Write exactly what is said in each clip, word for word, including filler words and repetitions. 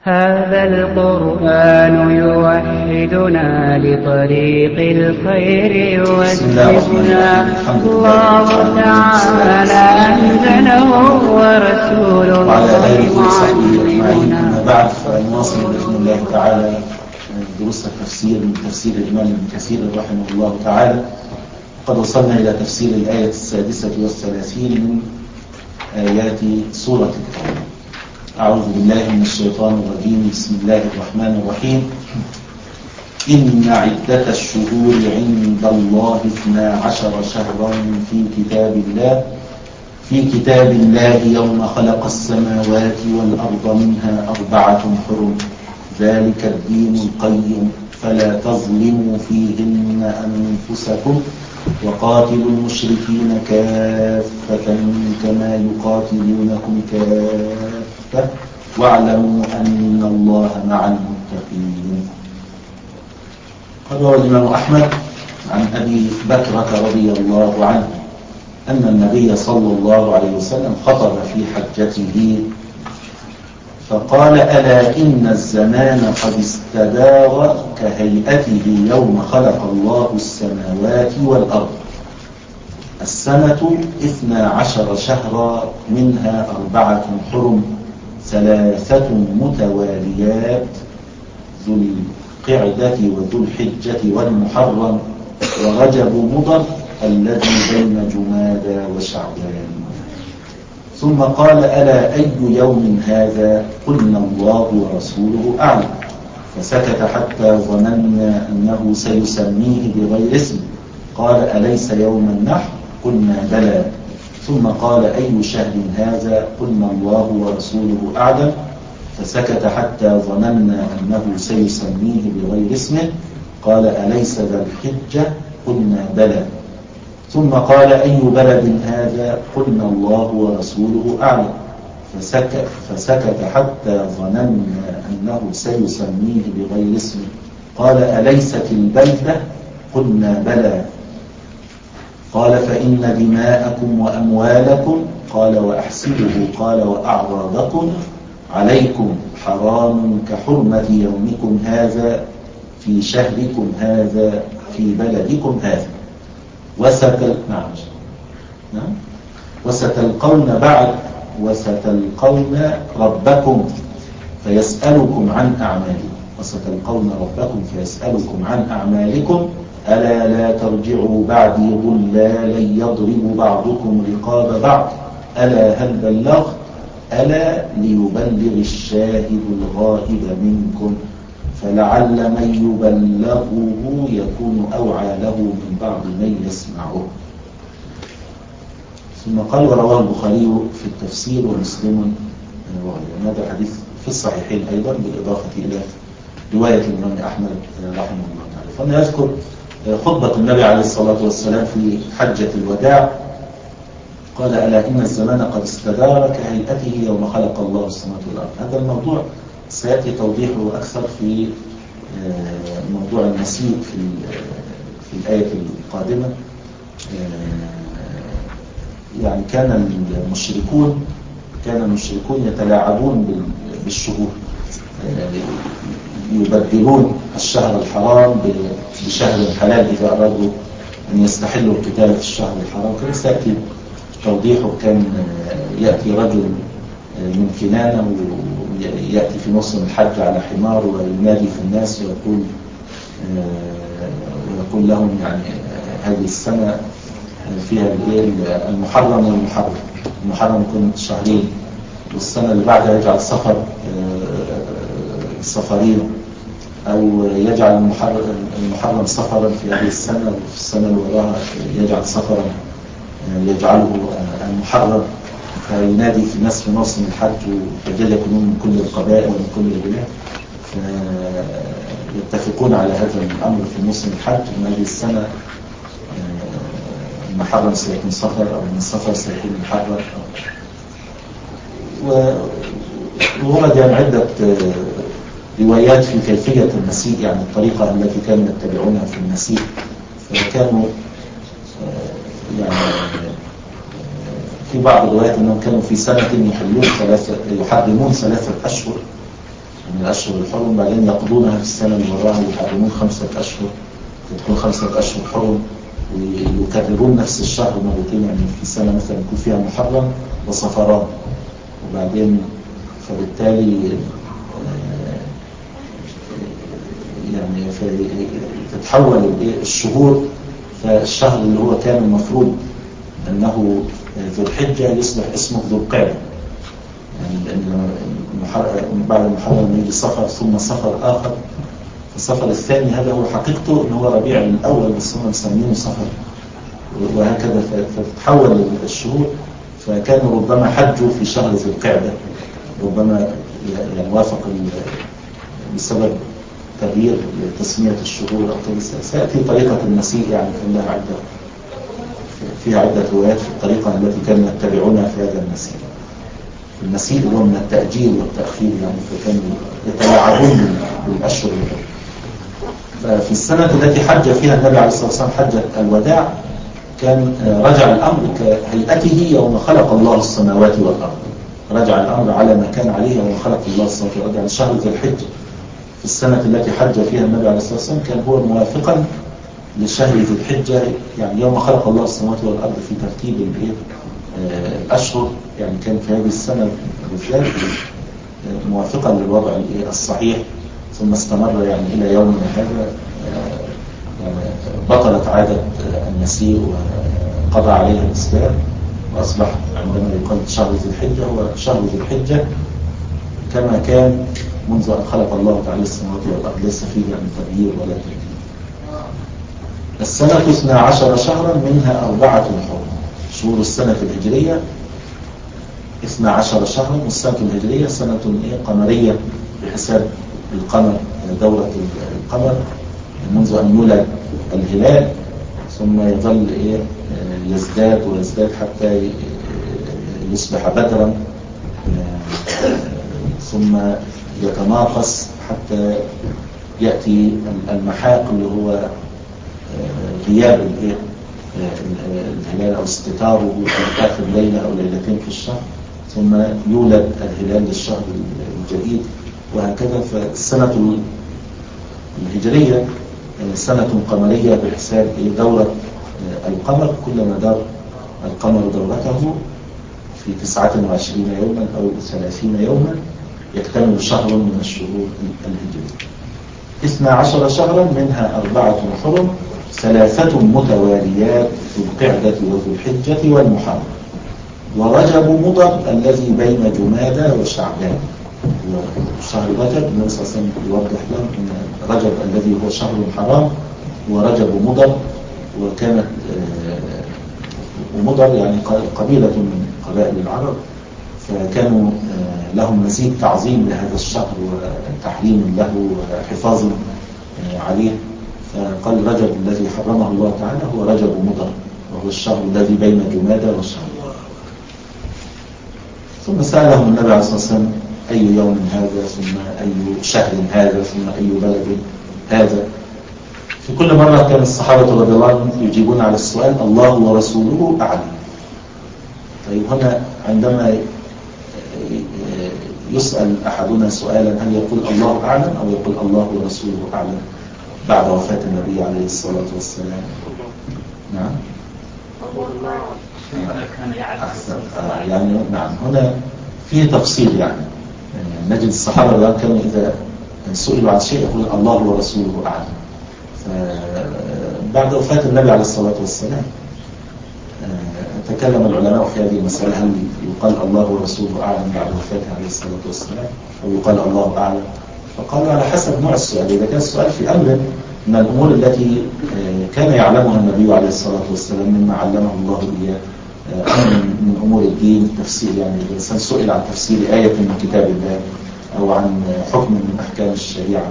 هذا القرآن يوحدنا لطريق الخير يوجهنا. الله تعالى أنزله ورسول الله معلمنا. أما بعد، فنواصل بإذن الله تعالى دروس التفسير من تفسير الإمام ابن كثير رحمه الله تعالى. قد وصلنا إلى تفسير الآية السادسة والثلاثين من آيات سورة التوبة. أعوذ بالله من الشيطان الرجيم. بسم الله الرحمن الرحيم. إن عدة الشهور عند الله اثنا عشر شهرا في كتاب الله في كتاب الله يوم خلق السماوات والأرض منها أربعة حرم ذلك الدين القيم فلا تظلموا فيهن أنفسكم وقاتلوا المشركين كافة كما يقاتلونكم كافة واعلموا أن الله مع المتقين. قال روى الإمام أحمد عن أبي بكرة رضي الله عنه أن النبي صلى الله عليه وسلم خطب في حجته فقال: ألا إن الزمان قد استدار كهيئته يوم خلق الله السماوات والأرض. السنة اثنا عشر شهرا منها أربعة حرم ثلاثة متواليات ذو القعدة وذو الحجة والمحرم ورجب مضر الذي بين جمادى وشعبان. ثم قال: ألا أي يوم هذا؟ قلنا الله ورسوله أعلم. فسكت حتى ظننا أنه سيسميه بغير اسمه. قال: أليس يوم النحر؟ قلنا بلى. ثم قال: أي شهر هذا؟ قلنا الله ورسوله أعلم. فسكت حتى ظننا أنه سيسميه بغير اسمه. قال: أليس ذا الحجة؟ قلنا بلى. ثم قال: أي بلد هذا؟ قلنا الله ورسوله أعلم. فسكت, فسكت حتى ظننا أنه سيسميه بغير اسمه. قال: أليست البلدة؟ قلنا بلى. قال: فإن دماءكم وأموالكم، قال وأحسبه، قال وأعراضكم عليكم حرام كحرمة يومكم هذا في شهركم هذا في بلدكم هذا. وستل... نعم. نعم. وستلقون بعد وستلقون ربكم فيسألكم عن أعمالكم وستلقون ربكم فيسألكم عن أعمالكم. ألا لا ترجعوا بعدي ضلالا يضرب بعضكم رقاب بعض. ألا هل بلغت؟ ألا ليبلغ الشاهد الغائب منكم فلعل من يبلغه يكون أوعى له من بعض من يسمعه. ثم قال: ورواه البخاري في التفسير ومسلم وغيره. هذا حديث في الصحيحين أيضا بالإضافة إلى رواية الإمام أحمد رحمه الله تعالى. فأنا يذكر خطبة النبي عليه الصلاة والسلام في حجة الوداع. قال: ألا إن الزمان قد استدار كهيئته يوم خلق الله السماوات والأرض. هذا الموضوع سيأتي توضيحه أكثر في موضوع المسيء في في الآية القادمة. يعني كان المشركون كان المشركون يتلاعبون بالشهور، يبدلون الشهر الحرام بشهر حلال إذا أرادوا أن يستحلوا القتال في الشهر الحرام. كان سيأتي توضيحه. كان يأتي رجل من كنانة ويأتي في موسم الحج على حمار وينادي في الناس ويقول ويقول لهم يعني هذه السنة فيها المحرم والمحرم. المحرم يكون شهرين، والسنة اللي بعدها يجعل سفر سفرين، أو يجعل المحرم, المحرم سفرا في هذه السنة، وفي السنة اللي وراها يجعل سفرا يجعله المحرم. فينادي في الناس في موسم الحج فجل يكونون من كل القبائل ومن كل البلاد، فيتفقون على هذا الأمر في موسم الحج من هذه السنة المحرم سيكون سفر، أو من السفر سيكون محرم. وورد يعني عدة روايات في كيفية المسيء، يعني الطريقة التي كانوا يتبعونها في المسيء. فكانوا يعني في بعض الروايات أنهم كانوا في سنة يحلون ثلاثة يحرمون ثلاثة أشهر من الأشهر الحرم، بعدين يقضونها في السنة اللي وراها ويحرمون خمسة أشهر، تدخل خمسة أشهر حرم، ويكررون نفس الشهر مرتين. يعني في سنة مثلا يكون فيها محرم وصفران، وبعدين فبالتالي يعني تتحول الشهور. فالشهر اللي هو كان المفروض أنه ذو الحجة يصبح اسمه ذو القعدة، يعني لأن بعد المحرم يجي صفر ثم صفر آخر. الصفر الثاني هذا هو حقيقته أنه هو ربيع الأول، بس هم مسمينه صفر، وهكذا فتتحول الشهور. فكانوا ربما حجوا في شهر ذي القعدة، ربما يعني وافق بسبب تغيير تسمية الشهور أو كذا. سيأتي طريقة النسيء يعني كلها عدة، فيها عدة روايات في الطريقة التي كانوا يتبعونها في هذا النسيء. النسيء اللي هو من التأجيل والتأخير، يعني فكانوا يتلاعبون بالأشهر. ففي السنة التي حج فيها النبي عليه الصلاة والسلام حجة الوداع، كان رجع الأمر كهيئته يوم خلق الله السماوات والأرض. رجع الأمر على ما كان عليه يوم خلق الله السماوات والأرض، يعني شهر ذي الحجة في السنة التي حج فيها النبي عليه الصلاة والسلام كان هو موافقا لشهر ذي الحجة، يعني يوم خلق الله السماوات والأرض في ترتيب الأشهر. يعني كان في هذه السنة بالذات موافقا للوضع الصحيح. ثم استمر يعني إلى يومنا هذا، يعني بطلت عادة النسيء وقضى عليها الإسلام، وأصبح عندما يقال شهر ذي الحجة هو شهر ذي الحجة كما كان منذ أن خلق الله تعالى السماوات والأرض، ليس فيه يعني تغيير ولا تغيير. السنة اثنا عشر شهرا منها أربعة حرم. شهور السنة الهجرية اثنا عشر شهرا، والسنة الهجرية سنة قمرية بحساب القمر، دورة القمر منذ أن يولد الهلال، ثم يظل إيه يزداد ويزداد حتى يصبح بدرا، ثم يتناقص حتى يأتي المحاق اللي هو غياب الهلال أو استتاره في آخر ليلة أو ليلتين في الشهر، ثم يولد الهلال للشهر الجديد، وهكذا. فالسنة الهجرية سنة قمرية بحساب دورة القمر، كلما دار القمر دورته في تسعة وعشرين يوما أو ثلاثين يوما يكتمل شهر من الشهور الهجرية. اثنا عشر شهرا منها أربعة حرم، ثلاثة متواليات ذو القعدة وذو الحجة والمحرم، ورجب مضر الذي بين جمادى وشعبان. وشهر رجب النبي صلى الله عليه وسلم يوضح لهم ان رجب الذي هو شهر حرام ورجب مضر، وكانت ومضر يعني قبيلة من قبائل العرب، فكانوا لهم مزيد تعظيم لهذا الشهر وتحريم له وحفاظ عليه. فقال رجب الذي حرمه الله تعالى هو رجب مضر، وهو الشهر الذي بين جمادى وشعبان. ثم سألهم النبي عليه الصلاة والسلام أي يوم هذا، ثم أي شهر هذا، ثم أي بلد هذا. في كل مرة كان الصحابة رضي الله عنهم يجيبون على السؤال الله ورسوله أعلم. طيب هنا عندما يسأل أحدنا سؤالا هل يقول الله أعلم أو يقول الله ورسوله أعلم بعد وفاة النبي عليه الصلاة والسلام؟ نعم أحسن. يعني نعم هنا فيه تفصيل، يعني نجد الصحابة الآن كانوا إذا سئلوا عن شيء يقول الله ورسوله أعلم. بعد وفاة النبي عليه الصلاة والسلام تكلم العلماء في هذه المسألة، هل يقال الله ورسوله أعلم بعد وفاته عليه الصلاة والسلام أو يقال الله أعلم؟ فقالوا على حسب نوع السؤال. إذا كان السؤال في أمر من الأمور التي كان يعلمها النبي عليه الصلاة والسلام مما علمه الله إياه، أمر من أمور الدين، تفسير، يعني الإنسان سئل عن تفسير آية من كتاب الله أو عن حكم من أحكام الشريعة،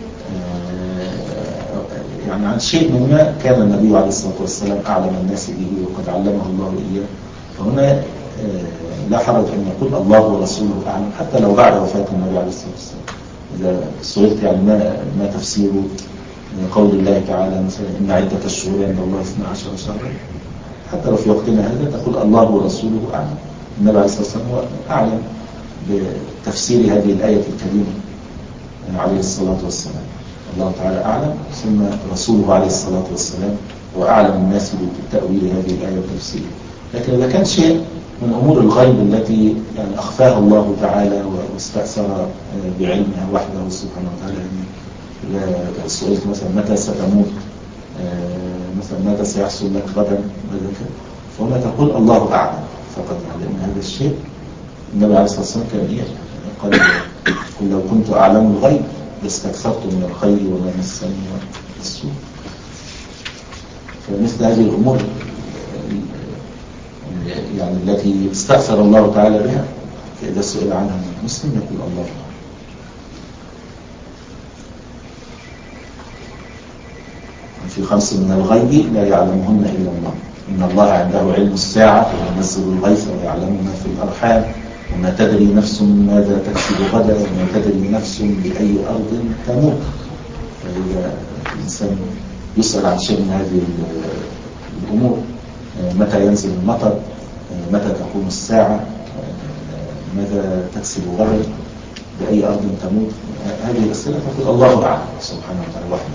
يعني عن شيء مما كان النبي عليه الصلاة والسلام أعلم الناس به وقد علمه الله إياه، فهنا لا حرج أن يقول الله ورسوله أعلم حتى لو بعد وفاة النبي عليه الصلاة والسلام. إذا سئلت يعني ما ما تفسير قول الله تعالى مثلا إن عدة الشهور عند الله اثنا عشر شهرا، حتى لو في وقتنا هذا تقول الله ورسوله أعلم. النبي عليه الصلاة والسلام هو أعلم بتفسير هذه الآية الكريمة. عليه الصلاة والسلام. الله تعالى أعلم، ثم رسوله عليه الصلاة والسلام وأعلم الناس بتأويل هذه الآية وتفسيرها. لكن إذا كان شيء من أمور الغيب التي يعني أخفاها الله تعالى واستأثر بعلمها وحده سبحانه وتعالى، يعني سئلت مثلا متى ستموت، مثلا ماذا سيحصل لك غدا، فهنا تقول الله أعلم فقط، يعني لأن هذا الشيء النبي عليه الصلاة والسلام كان إيه قال قل لو كنت أعلم الغيب لاستكثرت من الخير وما مسني السوء. فمثل هذه الأمور يعني التي استأثر الله تعالى بها، فإذا سئل عنها المسلم يقول الله أعلم. في خمس من الغيب لا يعلمهن إلا الله، إن الله عنده علم الساعة وينزل الغيث ويعلم ما في الأرحام وما تدري نفس ماذا تكسب غدا وما تدري نفس بأي أرض تموت. فإذا الإنسان يسأل عن شيء من هذه الأمور، متى ينزل المطر، متى تقوم الساعة، ماذا تكسب غدا، بأي أرض تموت، هذه الأسئلة تقول الله أعلم سبحانه وتعالى وحده.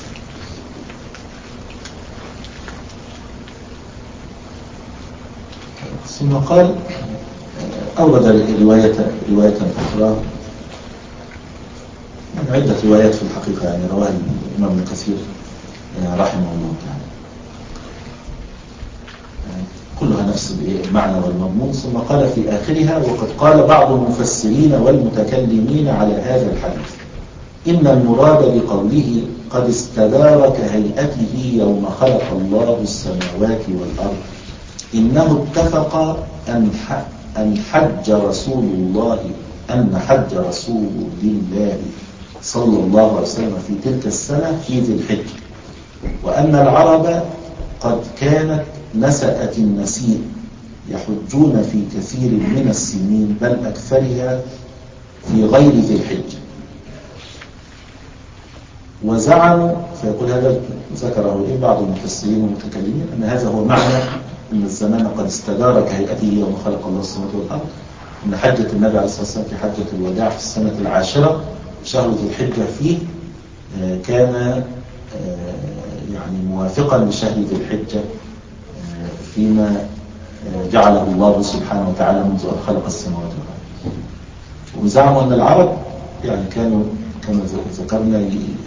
ثم قال أورد رواية رواية أخرى، يعني عدة روايات في الحقيقة، يعني رواها الإمام ابن كثير رحمه الله تعالى، كلها نفس المعنى والمضمون. ثم قال في آخرها: وقد قال بعض المفسرين والمتكلمين على هذا الحديث إن المراد بقوله قد استدار كهيئته يوم خلق الله السماوات والأرض إنه اتفق أن أن حج رسول الله أن حج رسول الله صلى الله عليه وسلم في تلك السنة في ذي الحجة، وأن العرب قد كانت نسأت النسيء يحجون في كثير من السنين بل أكثرها في غير ذي الحجة. وزعموا، فيقول هذا ذكره إيه بعض المفسرين والمتكلمين، أن هذا هو معنى أن الزمان قد استدار كهيئته يوم خلق الله السماوات والأرض، أن حجة النبي عليه الصلاة والسلام في حجة الوداع في السنة العاشرة شهر ذي الحجة فيه كان يعني موافقا لشهر ذي الحجة فيما جعله الله سبحانه وتعالى منذ أن خلق السماوات والأرض. وزعموا أن العرب يعني كانوا كما ذكرنا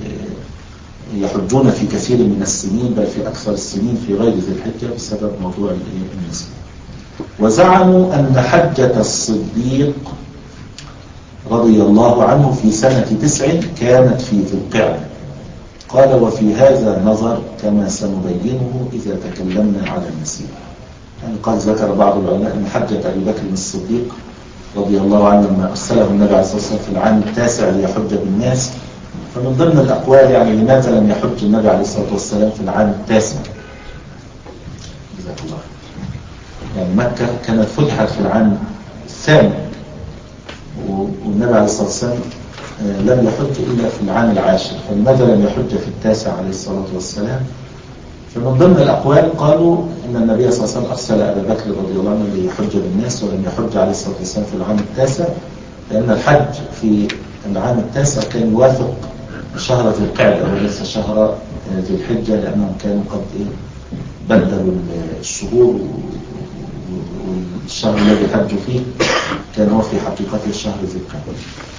يحجون في كثير من السنين بل في أكثر السنين في غير ذي الحجة بسبب موضوع النسل. وزعموا أن حجة الصديق رضي الله عنه في سنة تسع كانت في ذي القعدة. قال: وفي هذا نظر كما سنبينه إذا تكلمنا على النسيء. يعني قد ذكر بعض العلماء أن حجة أبي بكر الصديق رضي الله عنه لما أرسله النبي عليه الصلاة والسلام في العام التاسع ليحج بالناس، فمن ضمن الأقوال يعني لماذا لم يحج النبي عليه الصلاة والسلام في العام التاسع؟ جزاك الله. يعني مكة كانت فتحت في العام الثاني والنبي عليه الصلاة والسلام لم يحج إلا في العام العاشر، فلماذا لم يحج في التاسع عليه الصلاة والسلام؟ فمن ضمن الأقوال قالوا إن النبي صلى الله عليه وسلم أرسل أبا بكر رضي الله عنه ليحج بالناس ولم يحج عليه الصلاة والسلام في العام التاسع، لأن الحج في العام التاسع كان يوافق شهر ذي القعدة وليس شهر ذي الحجة، لأنهم كانوا قد بدلوا الشهور، والشهر الذي حجوا فيه كان هو في حقيقته شهر ذي القعدة.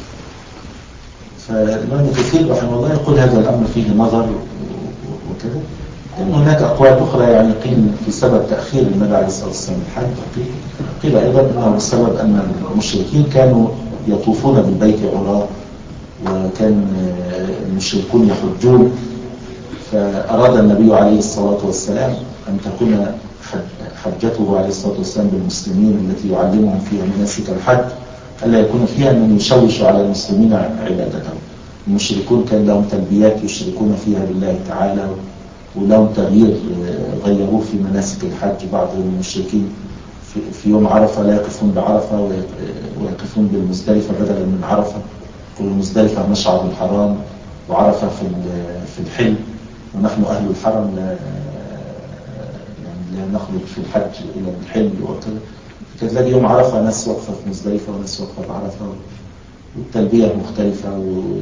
فالإمام كثير رحمه الله يقول هذا الأمر فيه نظر وكذا، لأن هناك أقوال أخرى يعني قيل في سبب تأخير النبي عليه الصلاة والسلام الحج، قيل أيضا أنه بسبب أن المشركين كانوا يطوفون بالبيت عراة وكان المشركون يحجون، فأراد النبي عليه الصلاة والسلام أن تكون حجته عليه الصلاة والسلام بالمسلمين التي يعلمهم فيها مناسك الحج ألا يكون فيها من يشوش على المسلمين عبادتهم. المشركون كان لهم تلبيات يشركون فيها بالله تعالى، ولهم تغيير غيروه في مناسك الحج. بعض المشركين في يوم عرفة لا يقفون بعرفة ويقفون بالمزدلفة بدلا من عرفة، كل مزدلفة مشعر الحرام وعرفة في في الحل، ونحن أهل الحرم لا يعني لا نخرج في الحج إلى الحل وكذا. كتلاقي يوم عرفة ناس وقفة في مزدلفة وناس وقفة بعرفة والتلبية المختلفة،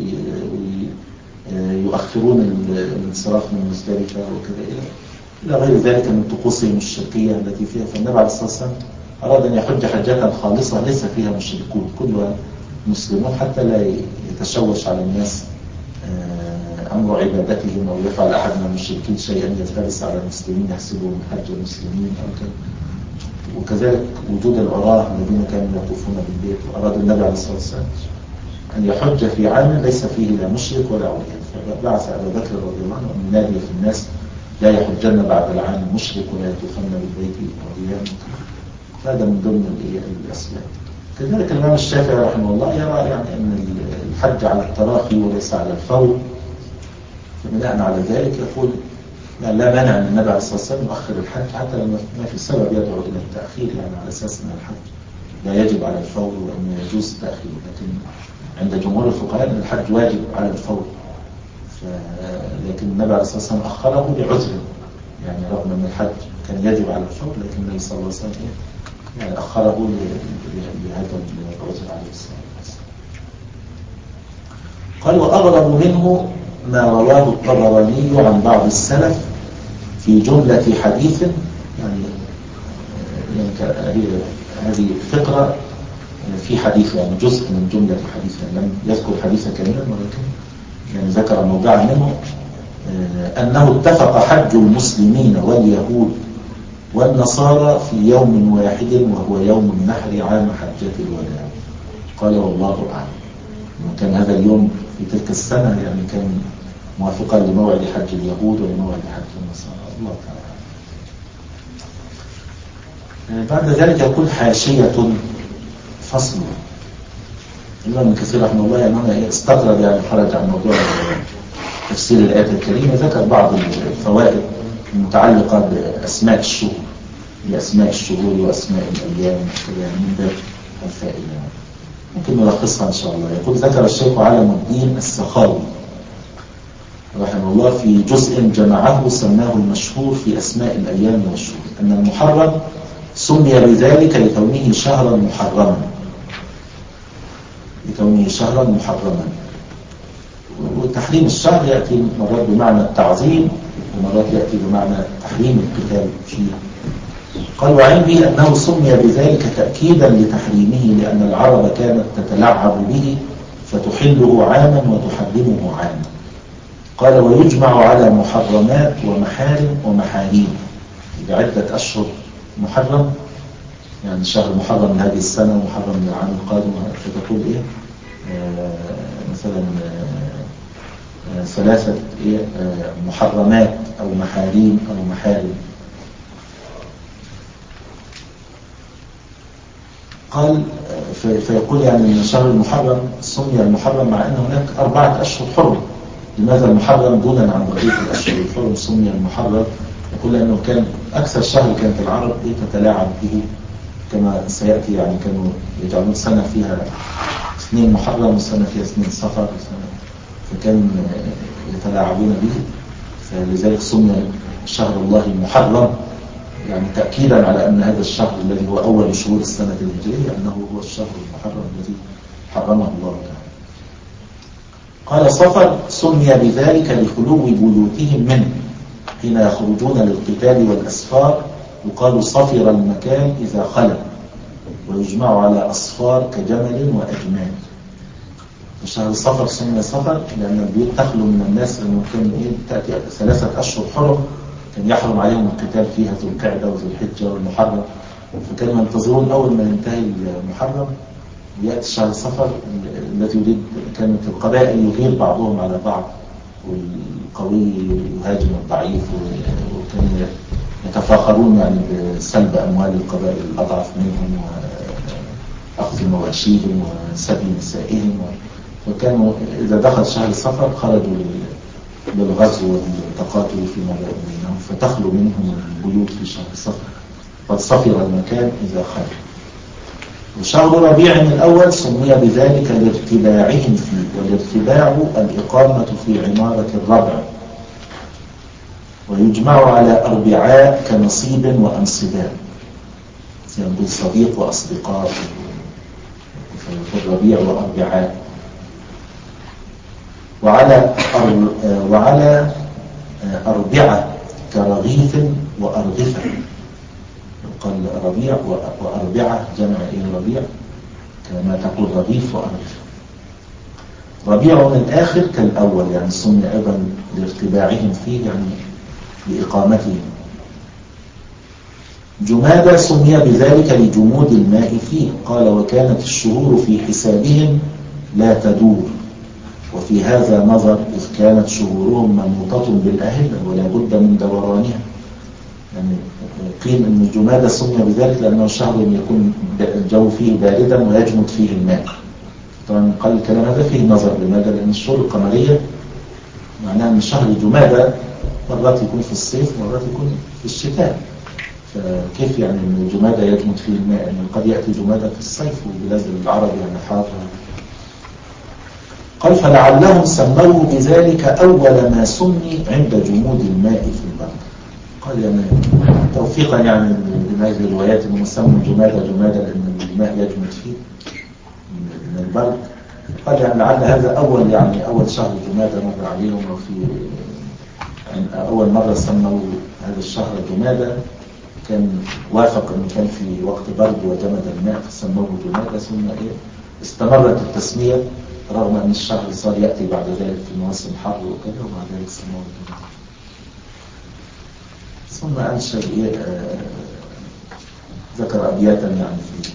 ويؤخرون الانصراف من مزدلفة وكذا إلى غير ذلك من طقوسهم الشركية التي فيها. فالنبي عليه الصلاة والسلام أراد أن يحج حجة خالصة ليس فيها مشركون، كلها مسلمون، حتى لا يتشوش على الناس أمر عبادتهم أو يفعل أحد من المشركين شيئا يلتبس على المسلمين يحسبهم حج المسلمين أو كذا. وكذلك وجود العراة الذين كانوا يطوفون بالبيت. وأراد النبي عليه الصلاة والسلام أن يحج في عام ليس فيه لا مشرك ولا عريان، فبعث أبا بكر رضي الله عنه أن ينادي في الناس لا يحجن بعد العام مشرك ولا يطوفن بالبيت عريان. هذا من ضمن الأسباب. كذلك الإمام الشافعي رحمه الله يرى يعني أن الحج على التراخي وليس على الفور، فبناء على ذلك يقول يعني لا مانع أن النبي عليه الصلاة والسلام يؤخر الحج حتى لما ما في سبب يدعو إلى التأخير، يعني على أساس أن الحج لا يجب على الفور وأنه يجوز التأخير. لكن عند جمهور الفقهاء أن الحج واجب على الفور، لكن النبي عليه الصلاة والسلام أخره لعذر، يعني رغم أن الحج كان يجب على الفور لكن النبي صلى الله عليه وسلم يعني أخره لهذا العذر عليه الصلاة والسلام. قال وأغرب منه ما رواه الطبراني عن بعض السلف في جملة حديث، يعني يعني هذه فقرة في حديث، يعني جزء من جملة حديث، يعني لم يذكر حديثا كاملا ولكن يعني ذكر موضعا منه، أنه اتفق حج المسلمين واليهود والنصارى في يوم واحد وهو يوم النحر عام حجة الوداع. قال والله أعلم. كان هذا اليوم في تلك السنة يعني كان موافقا لموعد حج اليهود ولموعد حج النصارى، الله تعالى. بعد ذلك يقول حاشية فصل. الإمام ابن كثير رحمه الله يعني هنا استغرب، يعني خرج عن موضوع تفسير الآيات الكريمة، ذكر بعض الفوائد المتعلقة بأسماء الشهور، بأسماء الشهور وأسماء الأيام كذا من باب الفائدة، ممكن نلخصها إن شاء الله. يقول ذكر الشيخ علم الدين السخاوي رحمه الله في جزء جمعه سماه المشهور في أسماء الأيام والشهور أن المحرم سمي بذلك لكونه شهرا محرما، لكونه شهرا محرما. وتحريم الشهر يأتي مرات بمعنى التعظيم ومرات يأتي بمعنى تحريم القتال فيه. قال وعن به أنه سمي بذلك تأكيدا لتحريمه لأن العرب كانت تتلعب به فتحله عاما وتحرمه عاما. قال ويجمع على محرمات ومحارم ومحاريم بعدة أشهر محرم، يعني شهر محرم من هذه السنة ومحرم من العام القادم، فتقول إيه آه مثلا آه ثلاثة إيه آه محرمات أو محاريم أو محارم. قال فيقول يعني أن شهر المحرم سمي المحرم مع أن هناك أربعة أشهر حرم. لماذا المحرم دونا عن بقية الأشهر؟ الحرم سمي المحرم يقول لأنه كان أكثر شهر كانت العرب تتلاعب به كما سيأتي، يعني كانوا يجعلون سنة فيها اثنين محرم وسنة فيها اثنين صفر، فكان يتلاعبون به، فلذلك سمي شهر الله المحرم، يعني تأكيدا على أن هذا الشهر الذي هو أول شهور السنة الهجرية أنه هو الشهر المحرم الذي حرمه الله تعالى. قال صفر سمي بذلك لخلو بيوتهم منه حين يخرجون للقتال والأسفار، يقال صفر المكان إذا خلى، ويجمع على أصفار كجمل وأجمال. وشهر صفر سمي صفر لأن البيوت تخلو من الناس، لأنه كان تأتي ثلاثة أشهر حرم كان يحرم عليهم القتال فيها ذو القعدة وذو الحجة والمحرم، فكانوا ينتظرون أول ما ينتهي المحرم يأتي شهر صفر الذي يريد، كانت القبائل يغير بعضهم على بعض والقوي يهاجم الضعيف، وكانوا يتفاخرون يعني بسلب أموال القبائل الأضعف منهم وأخذ مواشيهم وسبي نسائهم. وكانوا إذا دخل شهر صفر خرجوا للغزو والتقاتل فيما بينهم، فتخلو منهم البيوت في شهر صفر، قد صفر المكان إذا خرج. وشهر ربيع الأول سمي بذلك لارتباعهم فيه، والارتباع الإقامة في عمارة الربع، ويجمع على أربعاء كنصيب وأنصباء، يقول صديق وأصدقاء، في الربيع وأربعاء. وعلى وعلى أربعة كرغيف وأرغفة، قال ربيع وأربعة جمع إيه ربيع كما تقول رغيف وأرغفة. ربيع الآخر كالأول يعني سمي أيضا لارتباعهم فيه يعني لإقامتهم. جمادى سمي بذلك لجمود الماء فيه، قال وكانت الشهور في حسابهم لا تدور، وفي هذا نظر إذ كانت شهورهم منوطة بالأهلة ولا بد من دورانها. يعني قيل أن جمادى سمي بذلك لأنه شهر يكون الجو فيه باردا ويجمد فيه الماء. طبعا قال الكلام هذا فيه نظر، لماذا؟ لأن الشهور القمرية معناها أن شهر جمادى مرات يكون في الصيف ومرات يكون في الشتاء، فكيف يعني أن جمادى يجمد فيه الماء؟ يعني قد يأتي جمادى في الصيف وبلاد العرب يعني حار. قال فلعلهم سموا بذلك أول ما سمي عند جمود الماء في البرد. قال يعني توفيقا يعني من هذه الروايات أنهم سموا جمادى جمادى لأن الماء يجمد فيه من البرد. قال يعني لعل هذا أول يعني أول شهر جمادى مر عليهم، وفي يعني أول مرة سموا هذا الشهر جمادى كان وافق أنه كان في وقت برد وجمد الماء فسموه جمادى، ثم إيه استمرت التسمية رغم أن الشهر صار يأتي بعد ذلك في مواسم حر وكذا، وبعد ذلك سموه جمادى. ثم أنشد إيه آه ذكر أبياتا يعني في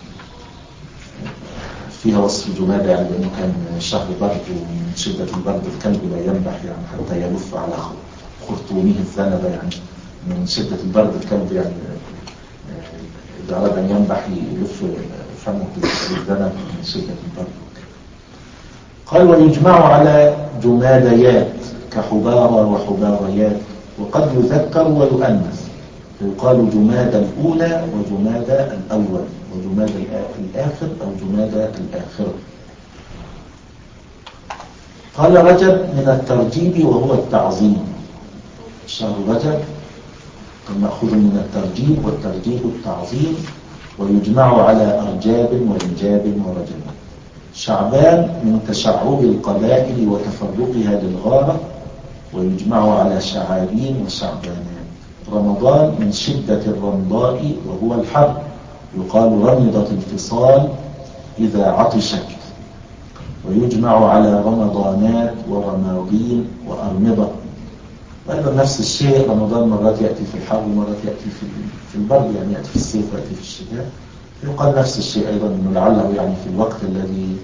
فيها وصف جمادى يعني لأنه كان شهر برد ومن شدة البرد الكلب لا ينبح يعني حتى يلف على خرطومه الذنب، يعني من شدة البرد الكلب يعني إذا أراد أن ينبح يلف فمه بالذنب من شدة البرد. قال ويجمع على جماديات كحبارة وحباريات، وقد يذكر ويؤنث فيقال جمادى الأولى وجمادى الأول وجمادى الآخر أو جمادى الآخرة. قال رجب من الترجيب وهو التعظيم، شهر رجب مأخوذ من الترجيب، والترجيب التعظيم، ويجمع على أرجاب ورجاب ورجب. شعبان من تشعب القبائل وتفرقها للغارة، ويجمع على شعابين وشعبانان. رمضان من شدة الرمضاء وهو الحر، يقال رمضت الفصال إذا عطشت. ويجمع على رمضانات ورماضين وأرمضة. وأيضا نفس الشيء رمضان مرات يأتي في الحر ومرات يأتي في البرد، يعني يأتي في الصيف ويأتي في الشتاء. يقال نفس الشيء أيضا أنه لعله يعني في الوقت الذي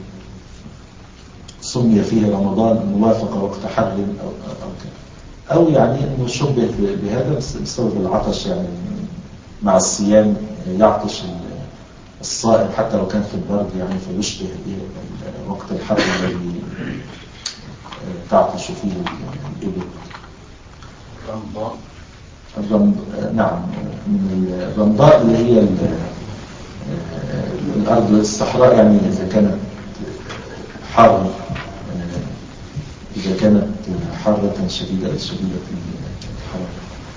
سمي فيه رمضان موافق وقت حر أو, أو كذا، أو يعني أنه شبه بهذا بسبب العطش، يعني مع الصيام يعطش الصائم حتى لو كان في البرد، يعني فيشبه وقت الحر الذي تعطش فيه الإبل. رمضاء الرمض... نعم من الرمضاء اللي هي الأرض الصحراء، يعني إذا كانت حارة، إذا كانت حارة شديدة شديدة الحرارة،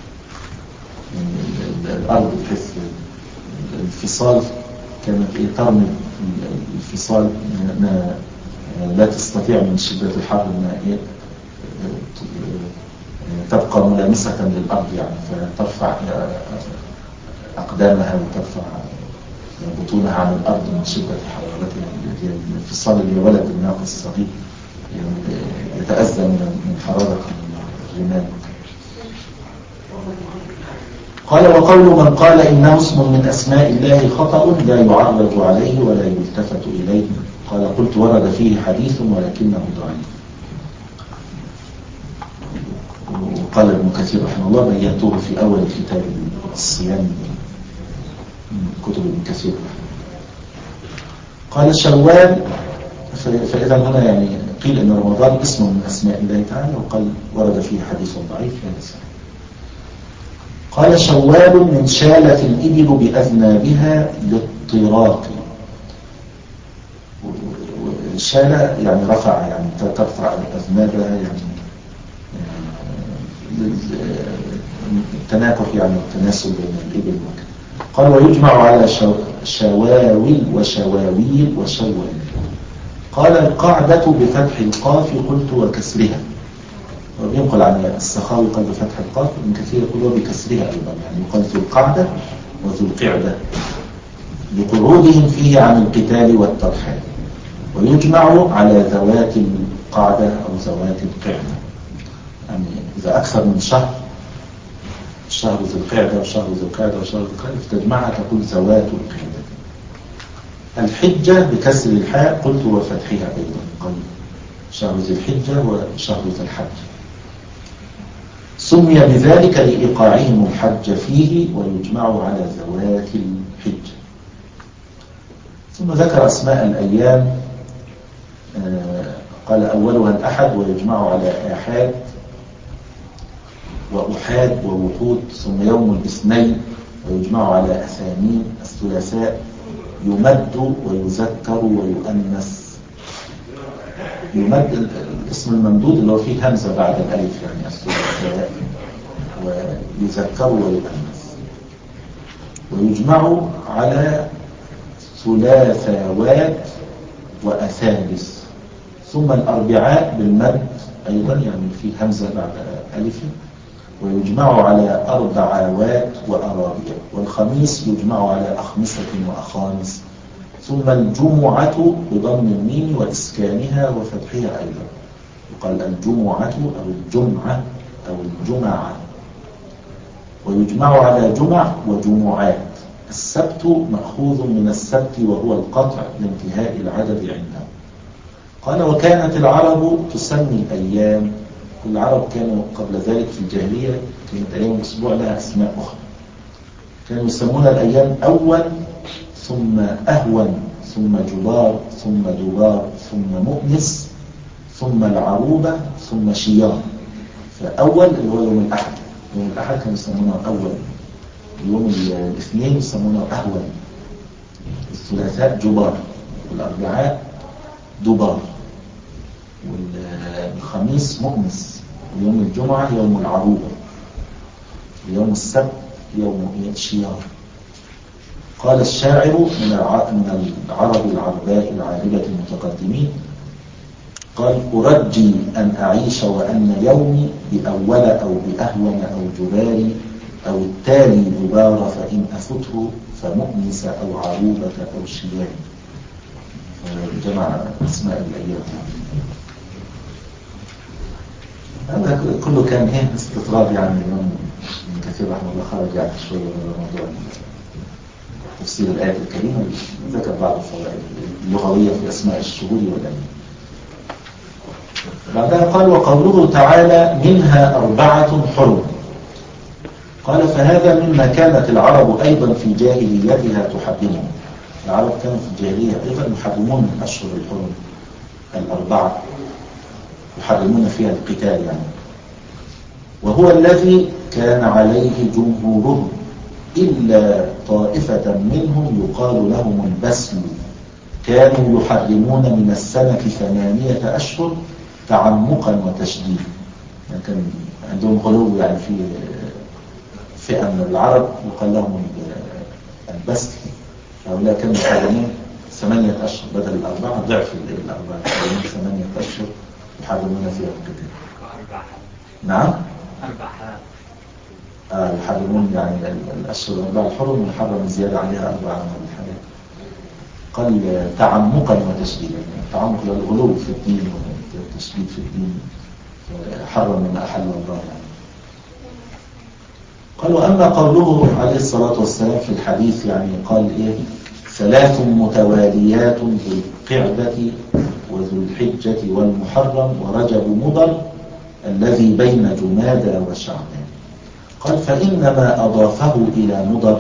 يعني الأرض بحيث الفصال كانت ترمي الفصال ما لا تستطيع من شدة الحر أنها تبقى ملامسة للأرض، يعني فترفع أقدامها وترفع بطونها عن الأرض من شدة حرارتها. الفصال اللي ولد الناقة الصغير يتأذى من حرارة الرمال. قال وقول من قال إنه اسم من أسماء الله خطأ لا يعرض عليه ولا يلتفت إليه. قال قلت ورد فيه حديث ولكنه ضعيف. وقال ابن كثير رحمه الله بينته في أول كتاب الصيام من كتب ابن كثير. قال شوال، فإذا هنا يعني قيل إن رمضان اسم من أسماء الله تعالى، وقال ورد فيه حديث ضعيف لا يصح. قال شوال من شالت الإبل بأذنابها للطراق. شالة يعني رفع، يعني ترفع أذنابها، يعني التناكح يعني التناسل بين الإبل وكذا. قال ويجمع على وشواويل وشواويل وشوال. قال القعدة بفتح القاف قلت وكسرها، وينقل عن السخاوي قال بفتح القاف، ابن كثير يقول بكسرها أيضا، يعني يقال ذو القعدة وذو القعدة لقعودهم فيه عن القتال والترحال. ويجمع على ذوات القعدة أو ذوات القعدة، يعني إذا أكثر من شهر، الشهر ذو القعدة وشهر ذو القعدة وشهر ذو القعدة، فتجمعها تقول ذوات القعدة. الحجة بكسر الحاء قلت وفتحها أيضا، قال شهر ذي الحجة وشهر ذي الحج. سمي بذلك لإيقاعهم الحج فيه، ويجمع على ذوات الحجة. ثم ذكر أسماء الأيام، قال أولها الأحد ويجمع على آحاد وأحاد ووحود. ثم يوم الاثنين ويجمع على أثامين. الثلاثاء يمد ويذكر ويؤنث. يمد الاسم الممدود اللي هو فيه همزة بعد الألف، يعني الثلاثاء، ويذكر ويؤنث. ويجمع على ثلاثاوات وأثالث. ثم الأربعاء بالمد أيضا، يعني فيه همزة بعد ألف، ويجمع على أربعاوات وأرابع. والخميس يجمع على أخمسة وأخامس. ثم الجمعة بضم الميم وإسكانها وفتحها أيضا، يقال الجمعة أو الجمعة أو الجمعة. ويجمع على جمع وجمعات. السبت مأخوذ من السبت وهو القطع لانتهاء العدد عنده. قال وكانت العرب تسمي الأيام، العرب كانوا قبل ذلك في الجاهلية كانت أيام الأسبوع لها أسماء أخرى، كانوا يسمون الأيام أول ثم أهون ثم جبار ثم دبار ثم مؤنس ثم العروبة ثم شيار. فأول اللي هو يوم الأحد، يوم الأحد كانوا يسمونه أول، يوم الاثنين يسمونه أهون، الثلاثاء جبار، والأربعاء دبار، والخميس مؤنس، ويوم الجمعة يوم العروبة، ويوم السبت يوم شيار. قال الشاعر من العرب العرباء العاربة المتقدمين، قال أرجي أن أعيش وأن يومي بأول أو بأهون أو جباري أو التالي دبار، فإن أفته فمؤنس أو عروبة أو شيار. جمع اسماء الأيام. هذا كله كان ايه استطراد، يعني الإمام ابن كثير رحمه الله خرج يعني شوية من موضوع تفسير الآية الكريمة، ذكر بعض الفوائد اللغوية في أسماء الشهور والأيام. بعدها قال وقوله تعالى منها أربعة حرم. قال فهذا مما كانت العرب أيضا في جاهليتها تحرمه. العرب كانوا في الجاهلية أيضا يحرمون أشهر الحرم الأربعة، يحرمون فيها القتال يعني، وهو الذي كان عليه جمهورهم إلا طائفة منهم يقال لهم البسل، كانوا يحرمون من السنة ثمانية أشهر تعمقا وتشديدا. يعني كان عندهم غلو يعني في فئة من العرب يقال لهم البسل، هؤلاء كانوا يحرمون ثمانية أشهر بدل الأربعة، ضعف الأربعة، يحرمون ثمانية أشهر يحرمون فيها القتال. نعم أربع حالات آه يحرمون يعني الأشهر الأربعة الحرم يحرم زيادة عليها أربعة من الحالات. قال تعمقا وتشديدا، يعني التعمق للغلو في الدين والتشديد في الدين، حرم مما أحل الله يعني. قال وأما قوله عليه الصلاة والسلام في الحديث، يعني قال إيه ثلاث متواليات ذو القعدة وذو الحجة والمحرم ورجب مضر الذي بين جمادى وشعبان. قال فإنما أضافه إلى مضر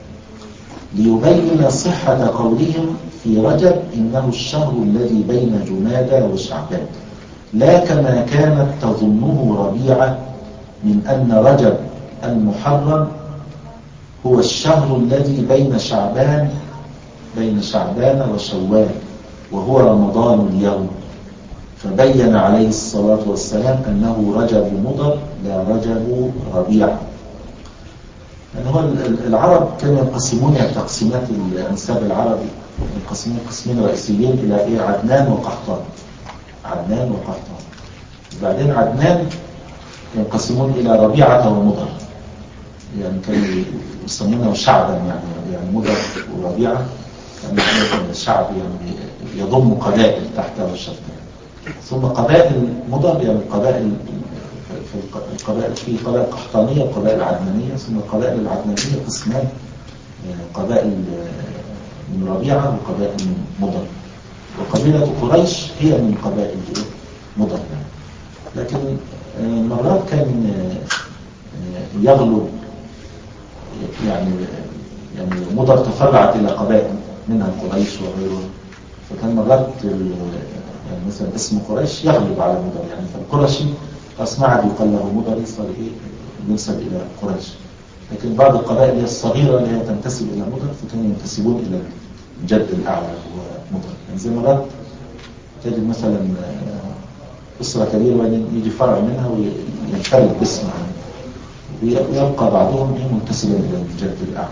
ليبين صحة قولهم في رجب إنه الشهر الذي بين جمادى وشعبان، لا كما كانت تظنه ربيعة من أن رجب المحرم هو الشهر الذي بين شعبان بين شعبان وشوال وهو رمضان اليوم، فبين عليه الصلاة والسلام أنه رجب مضر لا رجب ربيع. يعني هو العرب كانوا ينقسمون يعني تقسيمات الأنساب العربي ينقسمون قسمين رئيسيين إلى إيه؟ عدنان وقحطان. عدنان وقحطان. وبعدين عدنان ينقسمون إلى ربيعة ومضر، يعني كانوا يسمونه شعبا، يعني يعني مضر وربيعة يعني شعب يعني يضم قبائل تحته وشتى. ثم قبائل مضر يعني القبائل في القبائل في قبائل قحطانية وقبائل عدنانية. ثم القبائل العدنانية قسمان، قبائل من ربيعة وقبائل من مضر. وقبيلة قريش هي من قبائل مضر. لكن مرات كان يغلب يعني يعني مضر تفرعت إلى قبائل منها قريش وغيرها، فكان مرات يعني مثلا اسم قريش يغلب على مضر، يعني فالقرشي أسمعت يقال له مضر صار إيه ينسب إلى قريش. لكن بعض القبائل الصغيرة اللي هي تنتسب إلى مضر فكانوا ينتسبون إلى الجد الأعلى هو مضر. يعني زي مرات تجد مثلا أسرة كبيرة وبعدين يجي فرع منها وينفرد باسم عنه ويبقى بعضهم منتسبا إلى الجد الأعلى.